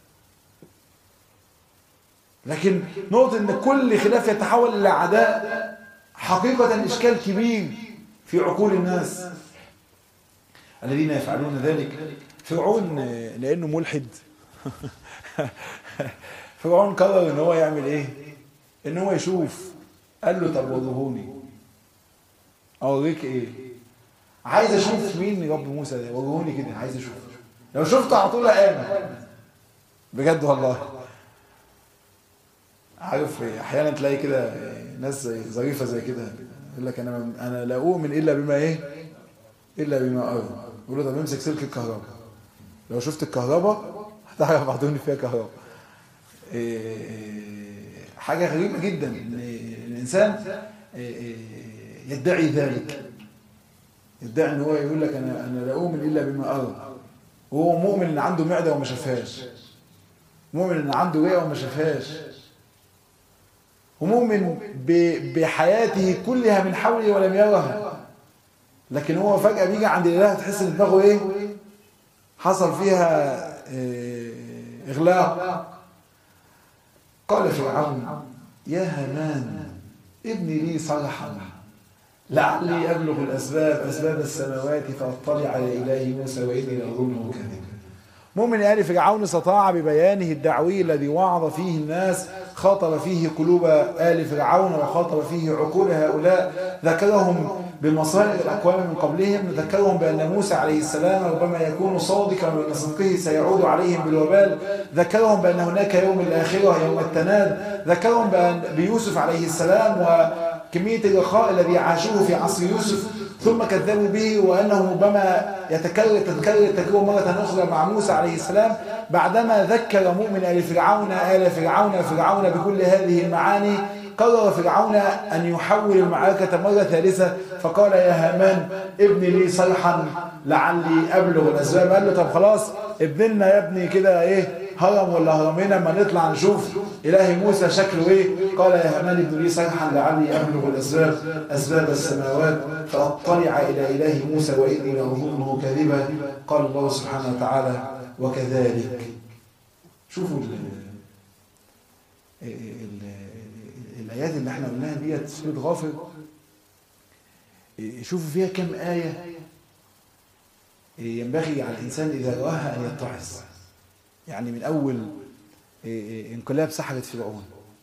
S2: لكن نقطه ان كل خلاف يتحول الى عداء حقيقه اشكال كبير في عقول الناس الذين يفعلون ذلك. فرعون لانه ملحد فرعون قرر ان هو يعمل ايه؟ ان هو يشوف. قال له طب وضهوني اوريك ايه؟ عايز اشوف مين رب موسى ده، وروني كده، عايز اشوف. لو شفته على طول امن بجد والله. عارف احيانا تلاقي كده ناس ظريفه زي كده يقول لك انا لا اؤمن الا بما ايه، الا بما ارى. يقول له طب امسك سلك الكهرباء، لو شفت الكهرباء هتعرف بعدين فيها كهرباء. حاجه غريبه جدا ان الانسان يدعي ذلك، يدعي ان هو يقول لك انا لا اؤمن الا بما ارى، وهو مؤمن ان عنده معده وما شافهاش، مؤمن ان عنده رئه وما شافهاش، ومؤمن بحياته كلها من حوله ولم يرها، لكن هو فجأة بيجي عند الإله تحس ان دماغه ايه، حصل فيها إغلاق. قال فرعون يا هامان ابني لي صرحا لعلي أبلغ أسباب السماوات فأطلع على إله موسى وإني لأظنه كاذبا. مؤمن آل فرعون استطاع ببيانه الدعوي الذي وعظ فيه الناس، خاطب فيه قلوب آل فرعون وخاطب فيه عقول هؤلاء، ذكرهم بمصائر الأقوام من قبلهم، ذكرهم بأن موسى عليه السلام ربما يكون صادقا وأن صدقه سيعود عليهم بالوبال، ذكرهم بأن هناك يوم الآخرة يوم التناد، ذكرهم بيوسف عليه السلام وكمية الرخاء الذي عاشوه في عصر يوسف، ثم كذبوا به وأنه ربما تتكرر التجربة مرة أخرى مع موسى عليه السلام. بعدما ذكر مؤمن آل فرعون بكل هذه المعاني، قرر فرعون أن يحول المعركة مرة ثالثة، فقال يا هامان ابني لي صرحا لعلي أبلغ الأسباب. قال له طب خلاص ابن لنا يا ابني كده ايه، هرم ولا هرمين اما نطلع نشوف إله موسى شكله ايه. قال يا هامان ابن لي صرحا لعلي أبلغ الأسباب أسباب السماوات فأطلع إلى إله موسى وإني لأظنه كاذبا. قال الله سبحانه وتعالى وكذلك. شوفوا الآيات اللي احنا قلناها ديت سورة غافر، شوفوا فيها كم آية ينبغي على الإنسان إذا رآها أن يتعظ. يعني من أول انقلاب سحرة فرعون،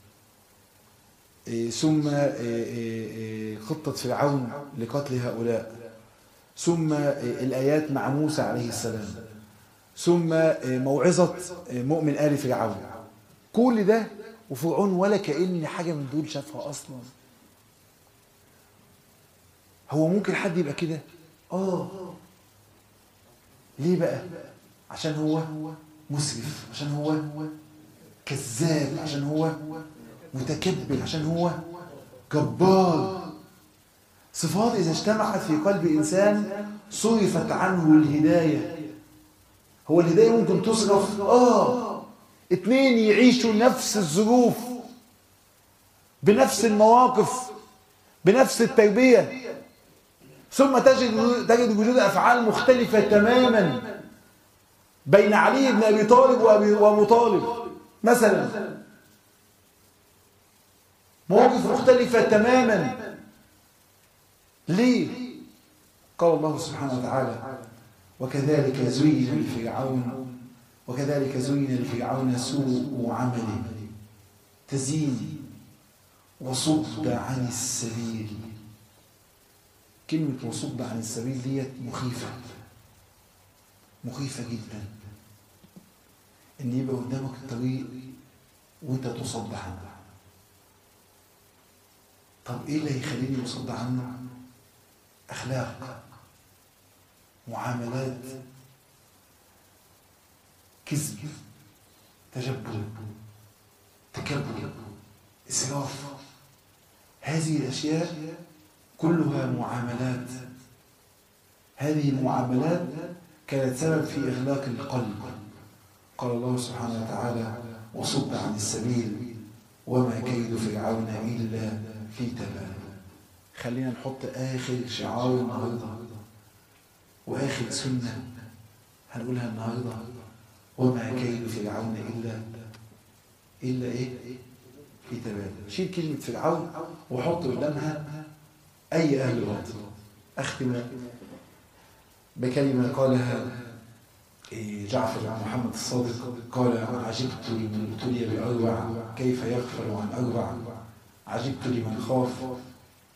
S2: ثم خطة فرعون لقتل هؤلاء، ثم الآيات مع موسى عليه السلام، ثم موعظة مؤمن آل فرعون، كل ده وفرعون ولا كأن حاجة من دول شافها أصلا. هو ممكن حد يبقى كده؟ ليه بقى؟ عشان هو مسرف، عشان هو كذاب، عشان هو متكبر، عشان هو جبار. صفات إذا اجتمعت في قلب إنسان صرفت عنه الهداية. هو الهداية ممكن تصرف اتنين يعيشوا نفس الظروف بنفس المواقف بنفس التربية، ثم تجد وجود أفعال مختلفة تماما بين علي بن أبي طالب وأبو طالب مثلا، مواقف مختلفة تماما. ليه؟ قال الله سبحانه وتعالى وكذلك زين لفرعون سوء عمله تزيين وصد عن السبيل. كلمة وصد عن السبيل ديت مخيفة جدا، ان يبقى قدامك الطريق وانت تصد عنه. طب ايه اللي هيخليني اصد عنه؟ اخلاق، معاملات، كذب، تجبر، تكبر، اسراف. هذه الاشياء كلها معاملات. هذه المعاملات كانت سبب في إغلاق القلب. قال الله سبحانه وتعالى وصد عن السبيل وما كيد فرعون إلا في تباب. خلينا نحط آخر شعار النهاردة وآخر سنة هنقولها النهاردة، وما كيد فرعون إلا إيه؟ في تباب. شيل كلمة فرعون وحط قدامها أي أهل باطل. أختم بكلمة قالها جعفر بن محمد الصادق، قال عجبت لمن ابتلي بأروع كيف يغفل عن أروع، عجبت لمن خاف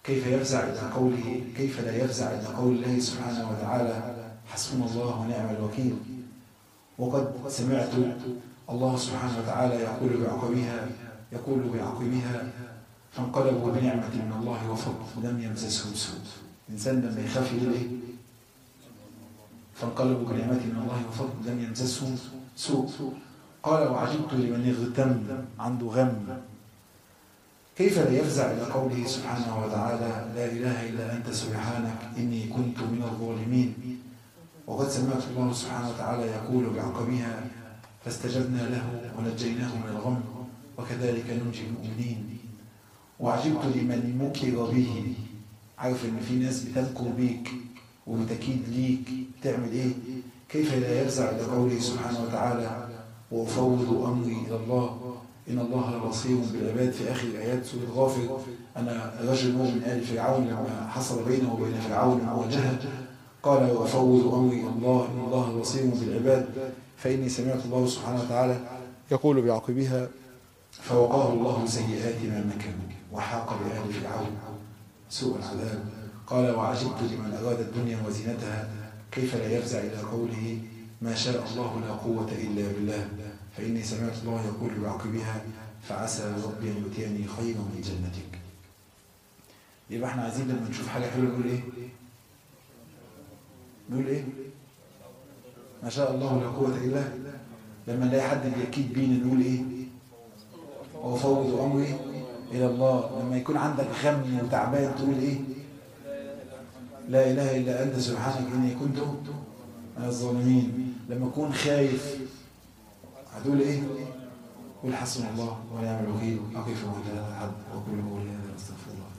S2: كيف لا يفزع إلى قول الله سبحانه وتعالى حسبنا الله ونعم الوكيل. وقد سمعت الله سبحانه وتعالى يقول بعقبها فانقلبوا بنعمة من الله وفضل لم يمسسهم سوء. الإنسان لما يخاف يقول إيه؟ فانقلبوا بنعمة من الله وفضل لم يمسسهم سوء. قال وعجبت لمن اغتم عنده غم كيف لا يفزع إلى قوله سبحانه وتعالى لا إله إلا أنت سبحانك إني كنت من الظالمين. وقد سمعت الله سبحانه وتعالى يقول بعقبها فاستجبنا له ونجيناه من الغم وكذلك ننجي المؤمنين. وعجبت لمن مكر به. عارف ان في ناس بتمكر بيك وبتكيد ليك تعمل ايه؟ كيف لا يفزع الى قوله سبحانه وتعالى وافوض امري الى الله ان الله لبصير بالعباد في اخر ايات سوره غافر. انا رجل من ال فرعون لما حصل بينه وبين فرعون مواجهه قال وافوض امري الى الله ان الله بصير بالعباد. فاني سمعت الله سبحانه وتعالى يقول بعقبها فوقاه الله سيئات ما مكروا وحاق بآل فرعون سوء العذاب. قال وعجبت لمن أراد الدنيا وزينتها كيف لا يفزع إلى قوله ما شاء الله لا قوة إلا بالله. فإني سمعت الله يقول بعقبها فعسى ربي أن يؤتيني خيرا من جنتك. يبقى احنا عايزين لما نشوف حاجة حلوة نقول ايه؟ نقول ايه؟ ما شاء الله لا قوة إلا. لما نلاقي حد بيكيد بينا نقول ايه؟ وفوض أمري إلى الله. لما يكون عندك غم وتعبان تقول إيه؟ لا إله إلا أنت سبحانك إني كنت من الظالمين. لما أكون خايف هتقول إيه؟ قل حسبنا الله ونعم الوكيل. أقف ولا أحد وكل قولي هذا أستغفر الله.